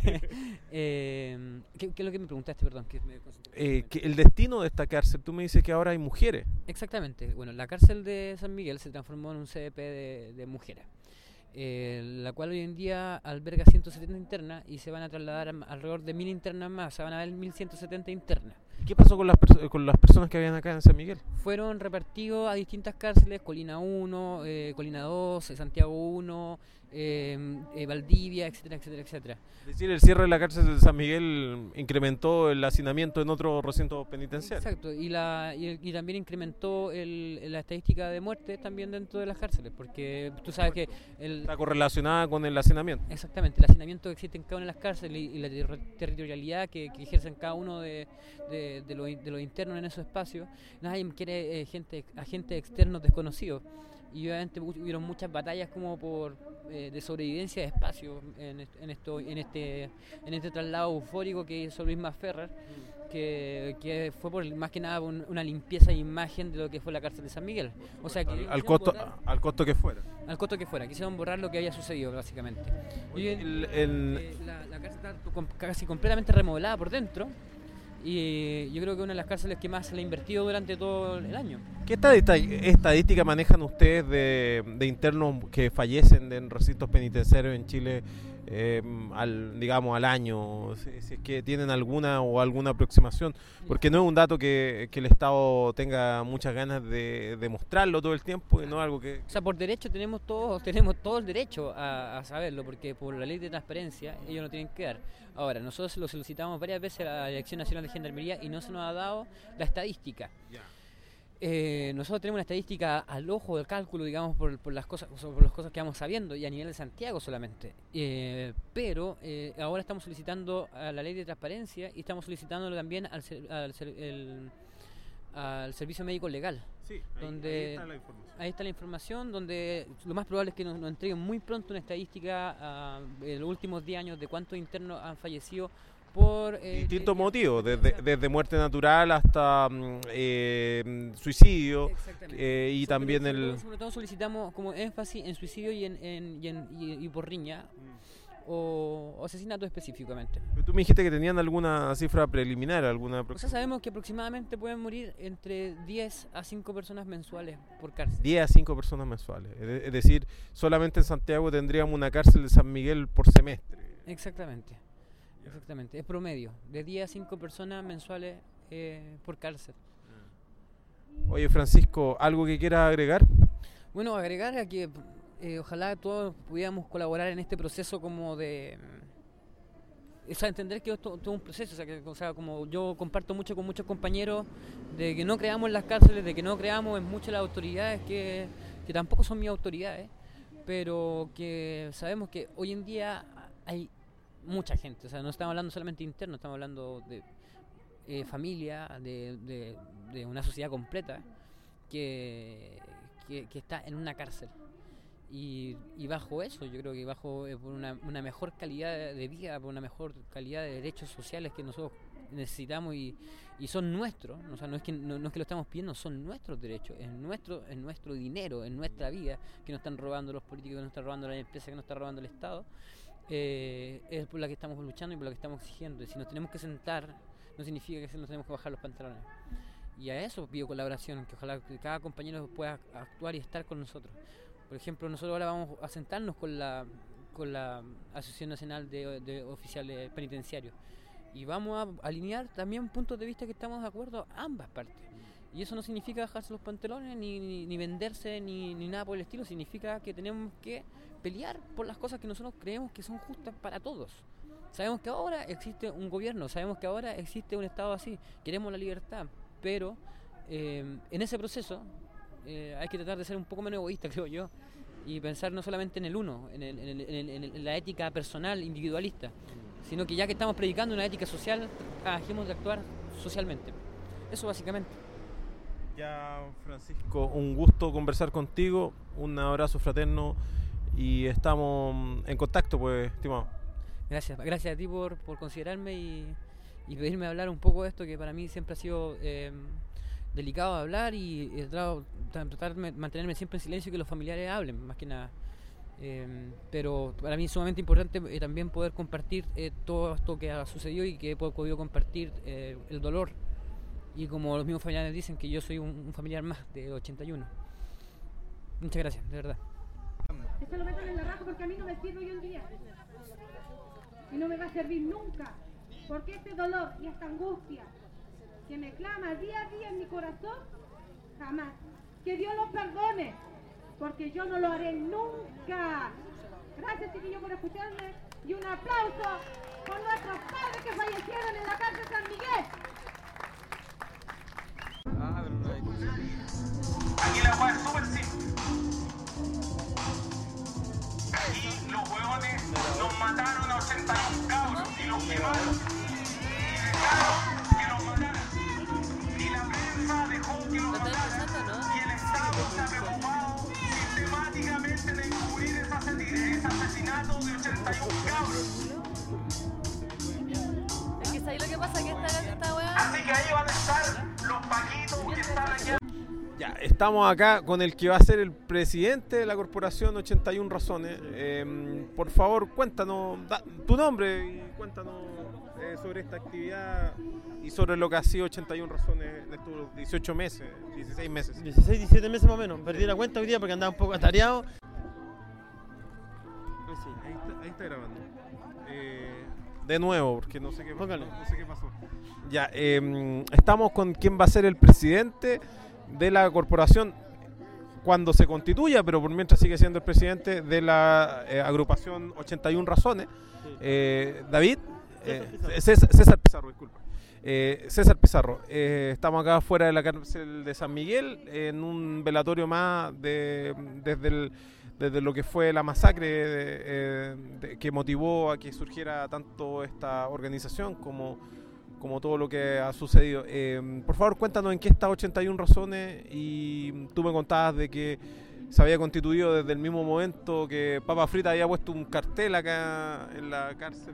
eh, ¿qué, ¿Qué es lo que me preguntaste, perdón? Que me eh, que el destino de esta cárcel, tú me dices que ahora hay mujeres. Exactamente. Bueno, la cárcel de San Miguel se transformó en un C D P de, de mujeres. eh, la cual hoy en día alberga ciento setenta internas y se van a trasladar a, alrededor de mil internas más, se van a ver mil ciento setenta internas. ¿Qué pasó con las, perso- con las personas que habían acá en San Miguel? Fueron repartidos a distintas cárceles, Colina uno, eh, Colina dos, eh, Santiago uno, eh, eh, Valdivia, etcétera, etcétera, etcétera. Es decir, el cierre de la cárcel de San Miguel incrementó el hacinamiento en otro recinto penitenciario. Exacto, y, la, y, y también incrementó el, la estadística de muertes también dentro de las cárceles, porque tú sabes que... El, Está correlacionada con el hacinamiento. Exactamente, el hacinamiento que existe en cada una de las cárceles y, y la ter- territorialidad que, que ejercen cada uno de, de, de, los, de los internos en esos espacios. Nadie quiere eh, gente, agentes externos desconocidos. Y obviamente hubieron muchas batallas como por eh, de sobrevivencia de espacio en, est- en esto en este en este traslado eufórico que hizo Luis Masferrer, que, que fue por más que nada un, una limpieza de imagen de lo que fue la cárcel de San Miguel. O sea, que Al, al costo, borrar, al costo que fuera. al costo que fuera, quisieron borrar lo que había sucedido básicamente. Y El- el- eh, la, la cárcel está com- casi completamente remodelada por dentro. Y yo creo que una de las cárceles que más se le ha invertido durante todo el año. ¿Qué estadista- estadística manejan ustedes de, de internos que fallecen en recintos penitenciarios en Chile, eh, al, digamos, al año? Si, si es que tienen alguna o alguna aproximación, porque no es un dato que, que el Estado tenga muchas ganas de, de mostrarlo todo el tiempo y no algo que... O sea, por derecho tenemos todos tenemos todo el derecho a, a saberlo, porque por la ley de transparencia ellos no tienen que dar. Ahora, nosotros lo solicitamos varias veces a la Dirección Nacional de Gendarmería y no se nos ha dado la estadística. Eh, nosotros tenemos una estadística al ojo del cálculo, digamos, por, por las cosas por las cosas que vamos sabiendo y a nivel de Santiago solamente. Eh, pero eh, ahora estamos solicitando a la ley de transparencia y estamos solicitándolo también al, ser- al, ser- el- al servicio médico legal. Sí, donde está la información. Ahí está la información, donde lo más probable es que nos, nos entreguen muy pronto una estadística ah, en los últimos diez años de cuántos internos han fallecido por... eh, Distintos eh, motivos, desde, desde muerte natural hasta mm, eh, suicidio, Exactamente. eh, y Sobre- también sobre el... todo- sobre todo solicitamos como énfasis en suicidio y, en, en- y, en- y- y por riña o, o asesinato específicamente. Pero tú me dijiste que tenían alguna cifra preliminar, alguna... O sea, sabemos que aproximadamente pueden morir entre diez a cinco personas mensuales por cárcel. diez a cinco personas mensuales. Es de- es decir, solamente en Santiago tendríamos una cárcel de San Miguel por semestre. Exactamente, exactamente. Es promedio, de diez a cinco personas mensuales eh, por cárcel. Oye, Francisco, ¿algo que quieras agregar? Bueno, agregar a que eh, ojalá todos pudiéramos colaborar en este proceso como de... O sea, entender que esto es un proceso, o sea, que, o sea, como yo comparto mucho con muchos compañeros de que no creamos en las cárceles, de que no creamos en muchas las autoridades que, que tampoco son mis autoridades, pero que sabemos que hoy en día hay mucha gente, o sea, no estamos hablando solamente interno, estamos hablando de eh, familia, de, de, de una sociedad completa que, que, que está en una cárcel. Y, y bajo eso, yo creo que bajo eh, por una, una mejor calidad de vida, por una mejor calidad de derechos sociales que nosotros necesitamos y, y son nuestros, o sea, no es que no, no es que lo estamos pidiendo, son nuestros derechos, es nuestro, es nuestro dinero, es nuestra vida que nos están robando los políticos, que nos están robando la empresa, que nos está robando el Estado, eh, es por la que estamos luchando y por la que estamos exigiendo. Y si nos tenemos que sentar, no significa que nos tenemos que bajar los pantalones. Y a eso pido colaboración, que ojalá que cada compañero pueda actuar y estar con nosotros. Por ejemplo, nosotros ahora vamos a sentarnos con la con la Asociación Nacional de, de Oficiales Penitenciarios y vamos a alinear también puntos de vista que estamos de acuerdo ambas partes. Y eso no significa bajarse los pantalones, ni, ni, ni venderse, ni, ni nada por el estilo. Significa que tenemos que pelear por las cosas que nosotros creemos que son justas para todos. Sabemos que ahora existe un gobierno, sabemos que ahora existe un Estado así, queremos la libertad, pero eh, en ese proceso eh, hay que tratar de ser un poco menos egoísta, creo yo, y pensar no solamente en el uno, en, el, en, el, en, el, en la ética personal, individualista, sino que ya que estamos predicando una ética social, trabajemos de actuar socialmente. Eso básicamente. Ya, Francisco, un gusto conversar contigo, un abrazo fraterno y estamos en contacto, pues, estimado. Gracias, gracias a ti por, por considerarme y, y pedirme hablar un poco de esto que para mí siempre ha sido eh, delicado de hablar y, y tratar, tratar de mantenerme siempre en silencio y que los familiares hablen, más que nada. Eh, pero para mí es sumamente importante eh, también poder compartir eh, todo esto que ha sucedido y que he podido compartir eh, el dolor. Y como los mismos familiares dicen, que yo soy un, un familiar más de ochenta y uno. Muchas gracias, de verdad. que se lo metan en la raja porque a mí no me sirve hoy en día. Y no me va a servir nunca. Porque este dolor y esta angustia que me clama día a día en mi corazón, jamás. Que Dios los perdone, porque yo no lo haré nunca. Gracias, chiquillos, por escucharme. Y un aplauso por nuestros padres que fallecieron en la cárcel San Miguel. Aquí la hueá es súper simple. Aquí los huevones nos mataron a ochenta y un cabros y los quemaron. Y dejaron que los mataran. Y la prensa dejó que los mataran. Y el Estado se ha preocupado sistemáticamente de encubrir ese asesinato de ochenta y un cabros. Es que ¿sabes lo que pasa? Que esta, esta weá... Así que ahí van a estar los paquitos que están aquí. Ya, estamos acá con el que va a ser el presidente de la corporación ochenta y una Razones. Eh, por favor, cuéntanos da, tu nombre y cuéntanos eh, sobre esta actividad y sobre lo que ha sido ochenta y una Razones en estos dieciocho meses, dieciséis meses. dieciséis, diecisiete meses más o menos. Perdí la cuenta hoy día porque andaba un poco atareado. Pues sí, ahí está, ahí está grabando. Eh, de nuevo, porque no sé qué, no, no sé qué pasó. Ya, eh, estamos con quién va a ser el presidente de la corporación cuando se constituya, pero por mientras sigue siendo el presidente de la eh, agrupación ochenta y una Razones. Eh, David, eh, César, César Pizarro, disculpa. Eh, César Pizarro, eh, estamos acá fuera de la cárcel de San Miguel en un velatorio más de, desde, el, desde lo que fue la masacre de, eh, de, que motivó a que surgiera tanto esta organización como como todo lo que ha sucedido. Eh, por favor, cuéntanos en qué está ochenta y una Razones, y tú me contabas de que se había constituido desde el mismo momento que Papa Frita había puesto un cartel acá en la cárcel.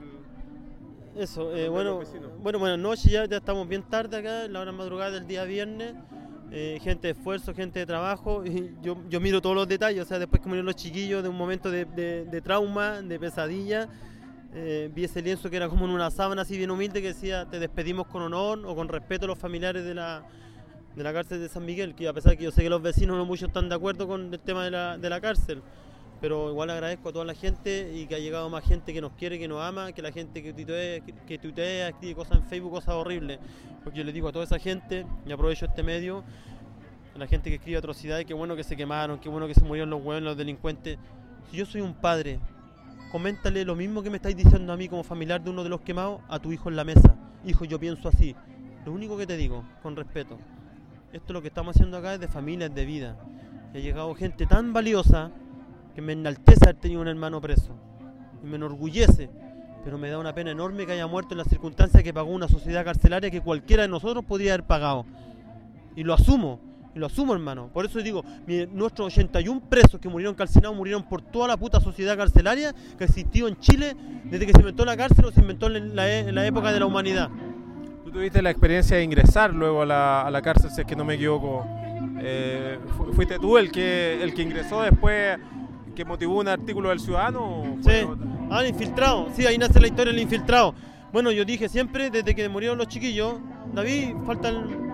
Eso, eh, bueno, bueno, buenas noches, ya, ya estamos bien tarde acá, en la hora madrugada del día viernes. Eh, gente de esfuerzo, gente de trabajo, y yo, yo miro todos los detalles, o sea, después que murieron los chiquillos de un momento de, de, de trauma, de pesadilla. Eh, vi ese lienzo que era como en una sábana así bien humilde que decía: te despedimos con honor o con respeto a los familiares de la, de la cárcel de San Miguel, que a pesar que yo sé que los vecinos no muchos están de acuerdo con el tema de la, de la cárcel, pero igual agradezco a toda la gente y que ha llegado más gente que nos quiere, que nos ama, que la gente que tuitea, que, que tuitea, escribe cosas en Facebook, cosas horribles, porque yo les digo a toda esa gente, y aprovecho este medio, a la gente que escribe atrocidades, qué bueno que se quemaron, qué bueno que se murieron los hueones, los delincuentes. Si yo soy un padre, coméntale lo mismo que me estáis diciendo a mí como familiar de uno de los quemados a tu hijo en la mesa. Hijo, yo pienso así. Lo único que te digo, con respeto, esto lo que estamos haciendo acá es de familia, es de vida. Y ha llegado gente tan valiosa que me enaltece haber tenido un hermano preso. Y me enorgullece, pero me da una pena enorme que haya muerto en las circunstancias que pagó una sociedad carcelaria que cualquiera de nosotros podría haber pagado. Y lo asumo. Y lo asumo, hermano. Por eso digo, mi, nuestros ochenta y uno presos que murieron calcinados murieron por toda la puta sociedad carcelaria que existió en Chile desde que se inventó la cárcel o se inventó en la, en la época de la humanidad. Tú tuviste la experiencia de ingresar luego a la, a la cárcel, si es que no me equivoco. Eh, ¿Fuiste tú el que el que ingresó después, que motivó un artículo del Ciudadano? Sí, ah, el infiltrado. Sí, ahí nace la historia del infiltrado. Bueno, yo dije siempre, desde que murieron los chiquillos, David, falta el...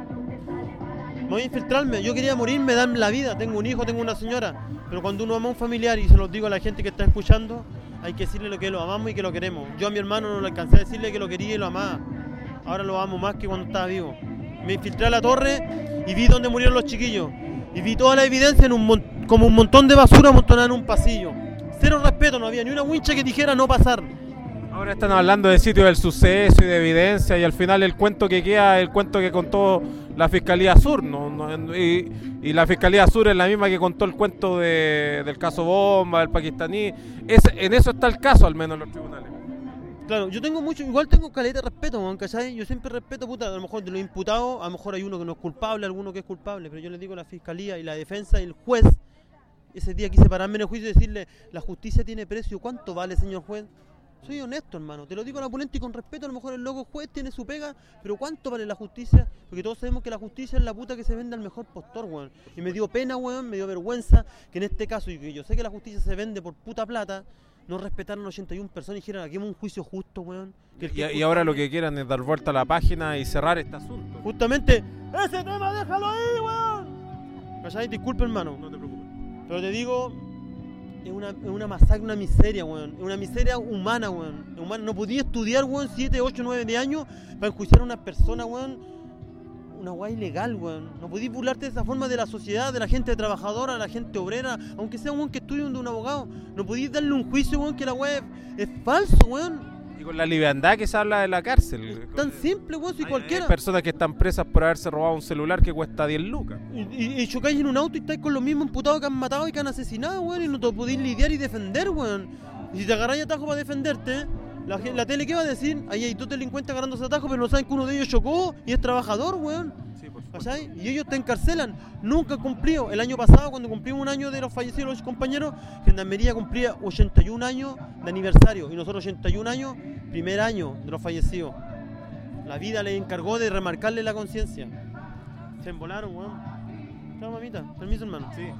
Me voy a infiltrarme, yo quería morirme, darme la vida, tengo un hijo, tengo una señora, pero cuando uno ama a un familiar, y se los digo a la gente que está escuchando, hay que decirle lo que lo amamos y que lo queremos. Yo a mi hermano no le alcancé a decirle que lo quería y lo amaba, ahora lo amo más que cuando estaba vivo. Me infiltré a la torre y vi dónde murieron los chiquillos, y vi toda la evidencia en un mon- como un montón de basura amontonada en un pasillo. Cero respeto, no había ni una wincha que dijera no pasar. Ahora están hablando de sitio del suceso y de evidencia, y al final el cuento que queda es el cuento que contó la Fiscalía Sur, ¿no? no y, y la Fiscalía Sur es la misma que contó el cuento de, del caso Bomba, del pakistaní. Es, en eso está el caso, al menos en los tribunales. Claro, yo tengo mucho, igual tengo caleta de respeto, ¿cachai? Yo siempre respeto, puta, a lo mejor de los imputados, a lo mejor hay uno que no es culpable, alguno que es culpable, pero yo les digo a la Fiscalía y la defensa y el juez, ese día quise pararme en el juicio y decirle: la justicia tiene precio, ¿cuánto vale, señor juez? Soy honesto, hermano, te lo digo a la opulenta y con respeto. A lo mejor el loco juez tiene su pega, pero ¿cuánto vale la justicia? Porque todos sabemos que la justicia es la puta que se vende al mejor postor, weón. Y me dio pena, weón, me dio vergüenza que en este caso, y que yo sé que la justicia se vende por puta plata, no respetaron ochenta y una personas y dijeron: aquí hay un juicio justo, weón. Que el que y, y ahora lo que quieran es dar vuelta a la página y cerrar este asunto. Justamente, ese tema déjalo ahí, weón. ¿Cachai? Disculpe, hermano. No te preocupes. Pero te digo, es una, es una masacre, una miseria, weón. Es una miseria humana, weón. Humana. No podía estudiar, weón, siete, ocho, nueve de años para enjuiciar a una persona, weón. Una weá ilegal, weón. No podías burlarte de esa forma de la sociedad, de la gente trabajadora, de la gente obrera, aunque sea un weón que estudie de un abogado. No podías darle un juicio, weón, que la weá es, es falso, weón. Y con la liviandad que se habla de la cárcel. Es tan simple, weón, si hay, cualquiera. Hay personas que están presas por haberse robado un celular que cuesta diez lucas. Y, y, y chocáis en un auto y estáis con los mismos imputados que han matado y que han asesinado, weón, y no te podéis lidiar y defender, weón. Y si te agarráis atajo para defenderte, la, la tele, ¿qué va a decir? Ahí hay dos delincuentes agarrándose atajo, pero no saben que uno de ellos chocó y es trabajador, weón. Sí, por ¿Cachai? Y ellos te encarcelan. Nunca cumplió. El año pasado, cuando cumplimos un año de los fallecidos los compañeros, Gendarmería cumplía ochenta y un años de aniversario. Y nosotros ochenta y un años, primer año de los fallecidos. La vida les encargó de remarcarle la conciencia. Se embolaron, weón. Chao, mamita. Permiso, hermano. Sí.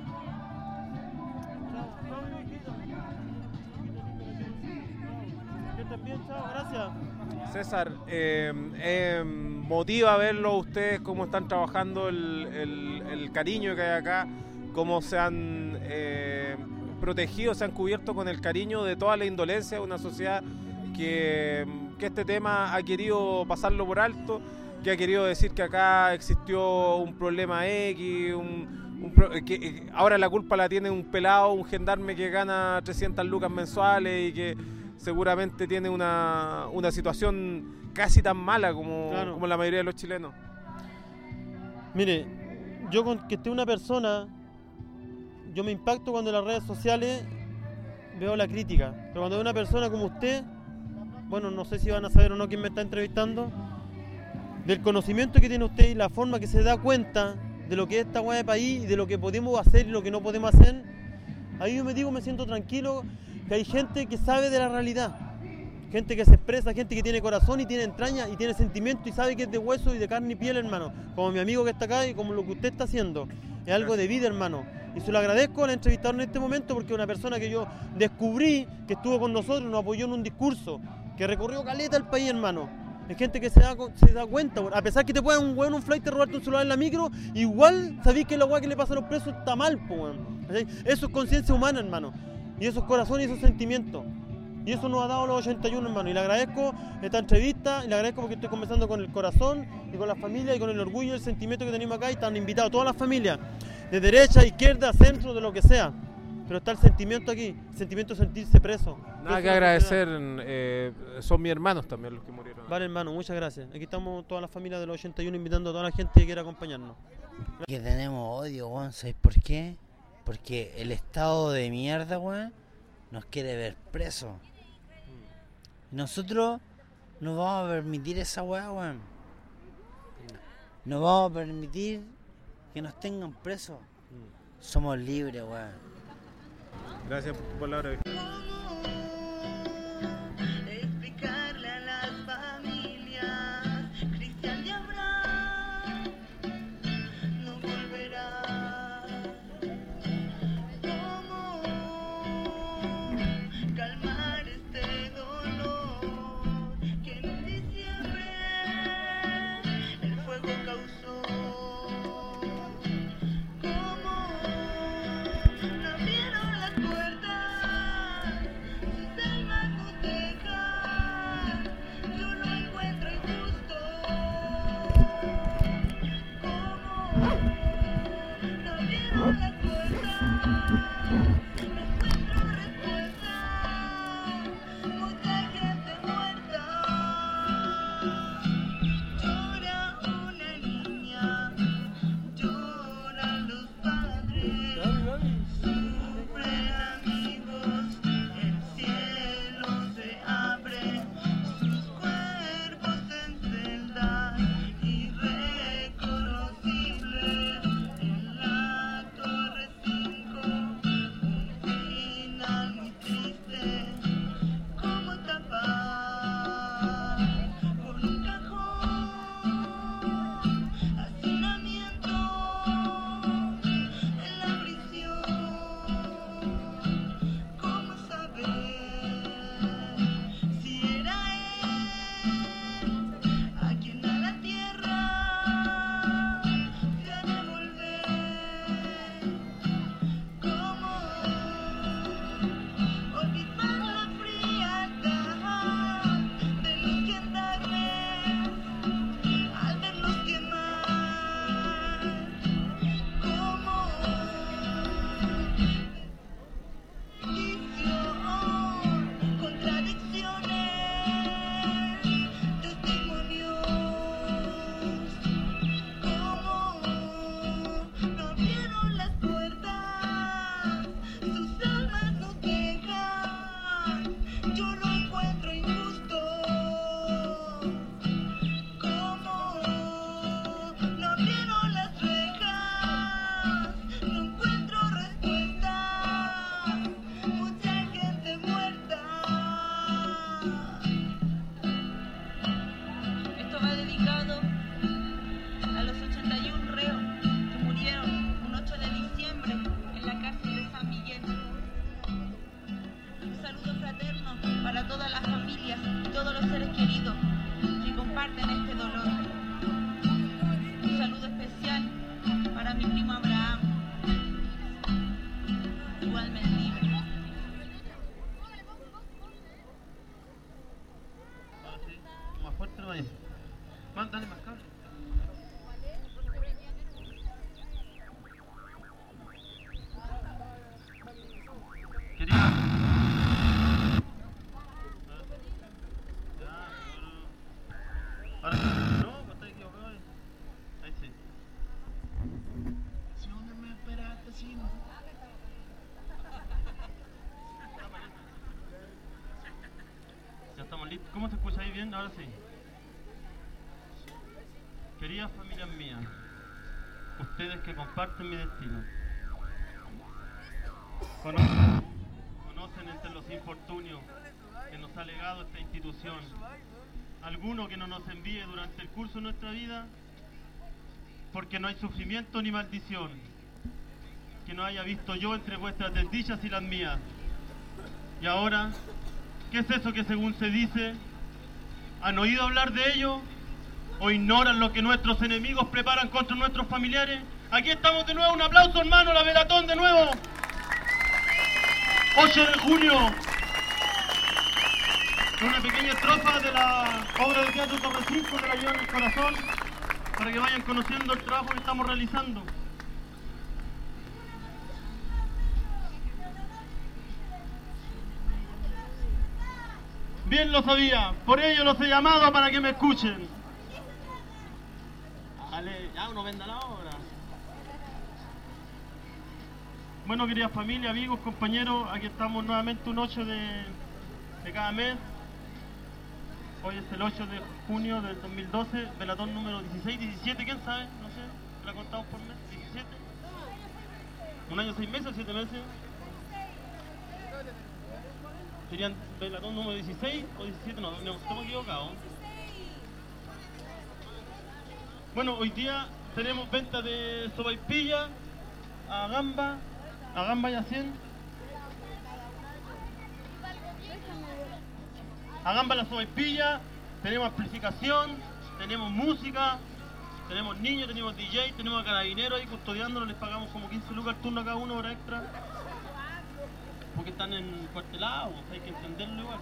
Que estés bien, chao, gracias. César, eh, eh, motiva verlo a ustedes cómo están trabajando el, el, el cariño que hay acá, cómo se han eh, protegido, se han cubierto con el cariño de toda la indolencia de una sociedad que, que este tema ha querido pasarlo por alto, que ha querido decir que acá existió un problema X, un, un pro, que ahora la culpa la tiene un pelado, un gendarme que gana trescientas lucas mensuales y que seguramente tiene una, una situación casi tan mala como, claro, como la mayoría de los chilenos. Mire, yo con que esté una persona, yo me impacto cuando en las redes sociales veo la crítica, pero cuando veo una persona como usted, bueno, no sé si van a saber o no quién me está entrevistando, del conocimiento que tiene usted y la forma que se da cuenta de lo que es esta hueá de país y de lo que podemos hacer y lo que no podemos hacer, ahí yo me digo, me siento tranquilo, que hay gente que sabe de la realidad, gente que se expresa, gente que tiene corazón y tiene entraña y tiene sentimiento y sabe que es de hueso y de carne y piel, hermano, como mi amigo que está acá y como lo que usted está haciendo, es algo de vida, hermano, y se lo agradezco al entrevistador en este momento porque es una persona que yo descubrí que estuvo con nosotros, nos apoyó en un discurso, que recorrió caleta el país, hermano. Es gente que se da, se da cuenta, a pesar que te puedan un weón, un flight, te robarte un celular en la micro, igual sabéis que la weá que le pasa a los presos está mal, po, weón. Eso es conciencia humana, hermano. Y esos corazones y esos sentimientos. Y eso nos ha dado los ochenta y uno, hermano. Y le agradezco esta entrevista, y le agradezco porque estoy conversando con el corazón, y con la familia, y con el orgullo y el sentimiento que tenemos acá, y están invitados todas las familias, de derecha, izquierda, centro, de lo que sea. Pero está el sentimiento aquí, el sentimiento de sentirse preso. Nada que agradecer, eh, son mis hermanos también los que murieron. Vale, hermano, muchas gracias. Aquí estamos todas las familias de los ochenta y uno invitando a toda la gente que quiera acompañarnos. Que tenemos odio, weón, ¿sabes por qué? Porque el estado de mierda, weón, nos quiere ver presos. Nosotros no vamos a permitir esa weá, weón. No vamos a permitir que nos tengan presos. Somos libres, weón. Gracias por la hora. Explicarle a las familias, Cristian de Abraham no volverá. ¿Cómo calmar este dolor que en diciembre el fuego causó? ¿Cómo no abrieron las puertas los seres queridos que comparten este dolor. Un saludo especial para mi primo Abraham. Igualmente. Más fuerte no hay. Mándale más cable. Querida. Ahora, no, pues está equivocado ahí. Ahí sí. Si dónde me esperaste, si no. Ya estamos listos. ¿Cómo se escucha ahí bien? Ahora sí. Queridas familias mías, ustedes que comparten mi destino, conocen, conocen entre los infortunios que nos ha legado esta institución, alguno que no nos envíe durante el curso de nuestra vida, porque no hay sufrimiento ni maldición, que no haya visto yo entre vuestras desdichas y las mías. Y ahora, ¿qué es eso que según se dice? ¿Han oído hablar de ello? ¿O ignoran lo que nuestros enemigos preparan contra nuestros familiares? Aquí estamos de nuevo, un aplauso hermano, la Velatón de nuevo. ocho de junio. Una pequeña estrofa de la obra de teatro Torre cinco que la llevan en el corazón, para que vayan conociendo el trabajo que estamos realizando. Bien lo sabía, por ello los he llamado para que me escuchen. Dale, ya uno venda la obra. Bueno, queridas familias, amigos, compañeros, aquí estamos nuevamente un ocho de, de cada mes. Hoy es el ocho de junio del dos mil doce, velatón número dieciséis, diecisiete, ¿quién sabe? No sé, ¿la contamos por mes? ¿diecisiete? ¿Un año, seis meses, siete meses? ¿Serían velatón número dieciséis o diecisiete? No, no, estamos equivocados. Bueno, hoy día tenemos venta de sopaipilla a gamba, a gamba y a cien. A gamba la sopaipilla, tenemos amplificación, tenemos música, tenemos niños, tenemos D J, tenemos a carabineros ahí custodiándonos, les pagamos como quince lucas al turno a cada uno, hora extra. Porque están en cuartelados, hay que entenderlo igual.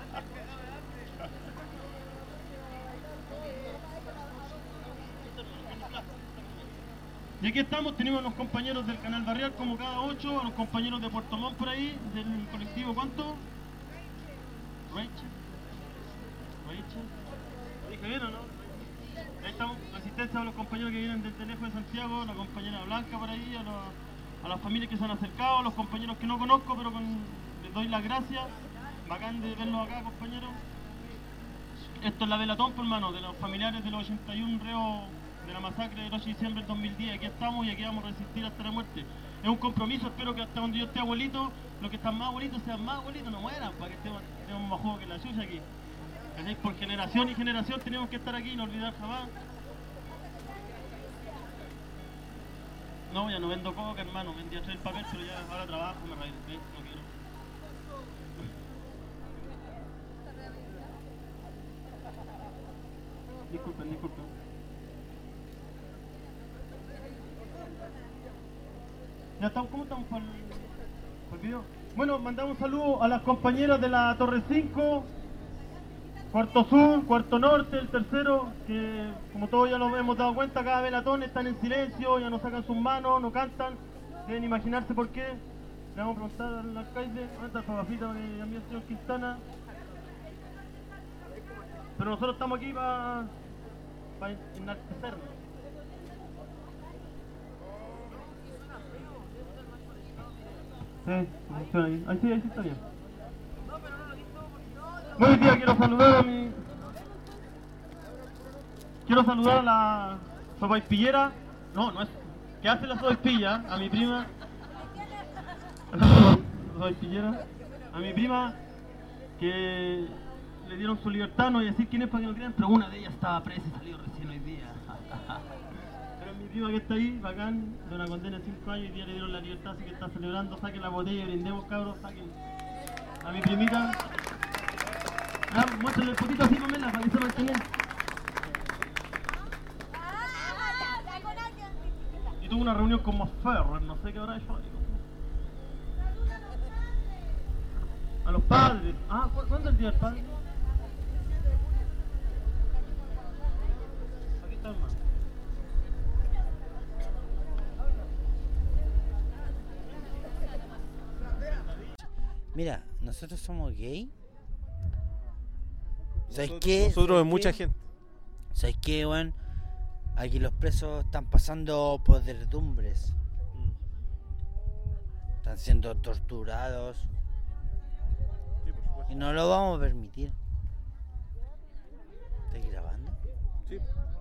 Y aquí estamos, tenemos a los compañeros del Canal Barrial como cada ocho, a los compañeros de Puerto Montt por ahí, del colectivo, ¿cuánto? Rachel. Rachel. ¿Lo dije bien o no? Ahí estamos, asistencia a los compañeros que vienen del teléfono de Santiago, la compañera Blanca por ahí, a, los, a las familias que se han acercado, a los compañeros que no conozco, pero con, les doy las gracias. Bacán de verlos acá, compañeros. Esto es la Velatón, por hermano, de los familiares de los ochenta y uno reos de la masacre del ocho de diciembre del dos mil diez. Aquí estamos y aquí vamos a resistir hasta la muerte. Es un compromiso, espero que hasta donde yo esté abuelito, los que están más abuelitos sean más abuelitos, no mueran, para que estemos, estemos más juegos que la chucha aquí. ¿Veis? Por generación y generación tenemos que estar aquí y no olvidar jamás. No, ya no vendo coca, hermano, vendía tres el papel, pero ya ahora trabajo, me rayo, ¿ves? No quiero. Disculpen, disculpen. Ya estamos, ¿cómo estamos para el, para el video? Bueno, mandamos un saludo a las compañeras de la Torre cinco, Cuarto Sur, Cuarto Norte, el tercero, que como todos ya lo hemos dado cuenta, cada velatón están en silencio, ya no sacan sus manos, no cantan, deben imaginarse por qué. Le vamos a preguntar al alcalde, ¿dónde está el papafita de a mí el señor Quintana? Pero nosotros estamos aquí para para enaltecernos. Sí, funciona ahí. Ahí sí, ahí sí está bien. Buen día, quiero saludar a mi... Quiero saludar a la sopaipillera. No, no es... ¿Qué hace la sopaipilla? A mi prima... sopaipillera. A mi prima que le dieron su libertad, no voy a decir quién es para que no crean, pero una de ellas estaba presa y salió recién hoy día. Pero mi prima que está ahí, bacán, de una condena de cinco años y día le dieron la libertad, así que está celebrando. Saquen la botella y brindemos, cabros, saquen. A mi primita. Ah, muéstrale el potito así, Pamela, para que se mantenga. Y tuve una reunión con Mosferrer, no sé qué habrá hecho ahí. A los padres. Ah, ¿cu- ¿cuándo es el día del padre? Aquí está, hermano. Mira, nosotros somos gay. ¿Sabes Nosotros- qué? nosotros ¿Sabes es mucha qué? gente. ¿Sabes qué, weón? Aquí los presos están pasando podredumbres. Están siendo torturados. Y no lo vamos a permitir. ¿Estás grabando? Sí.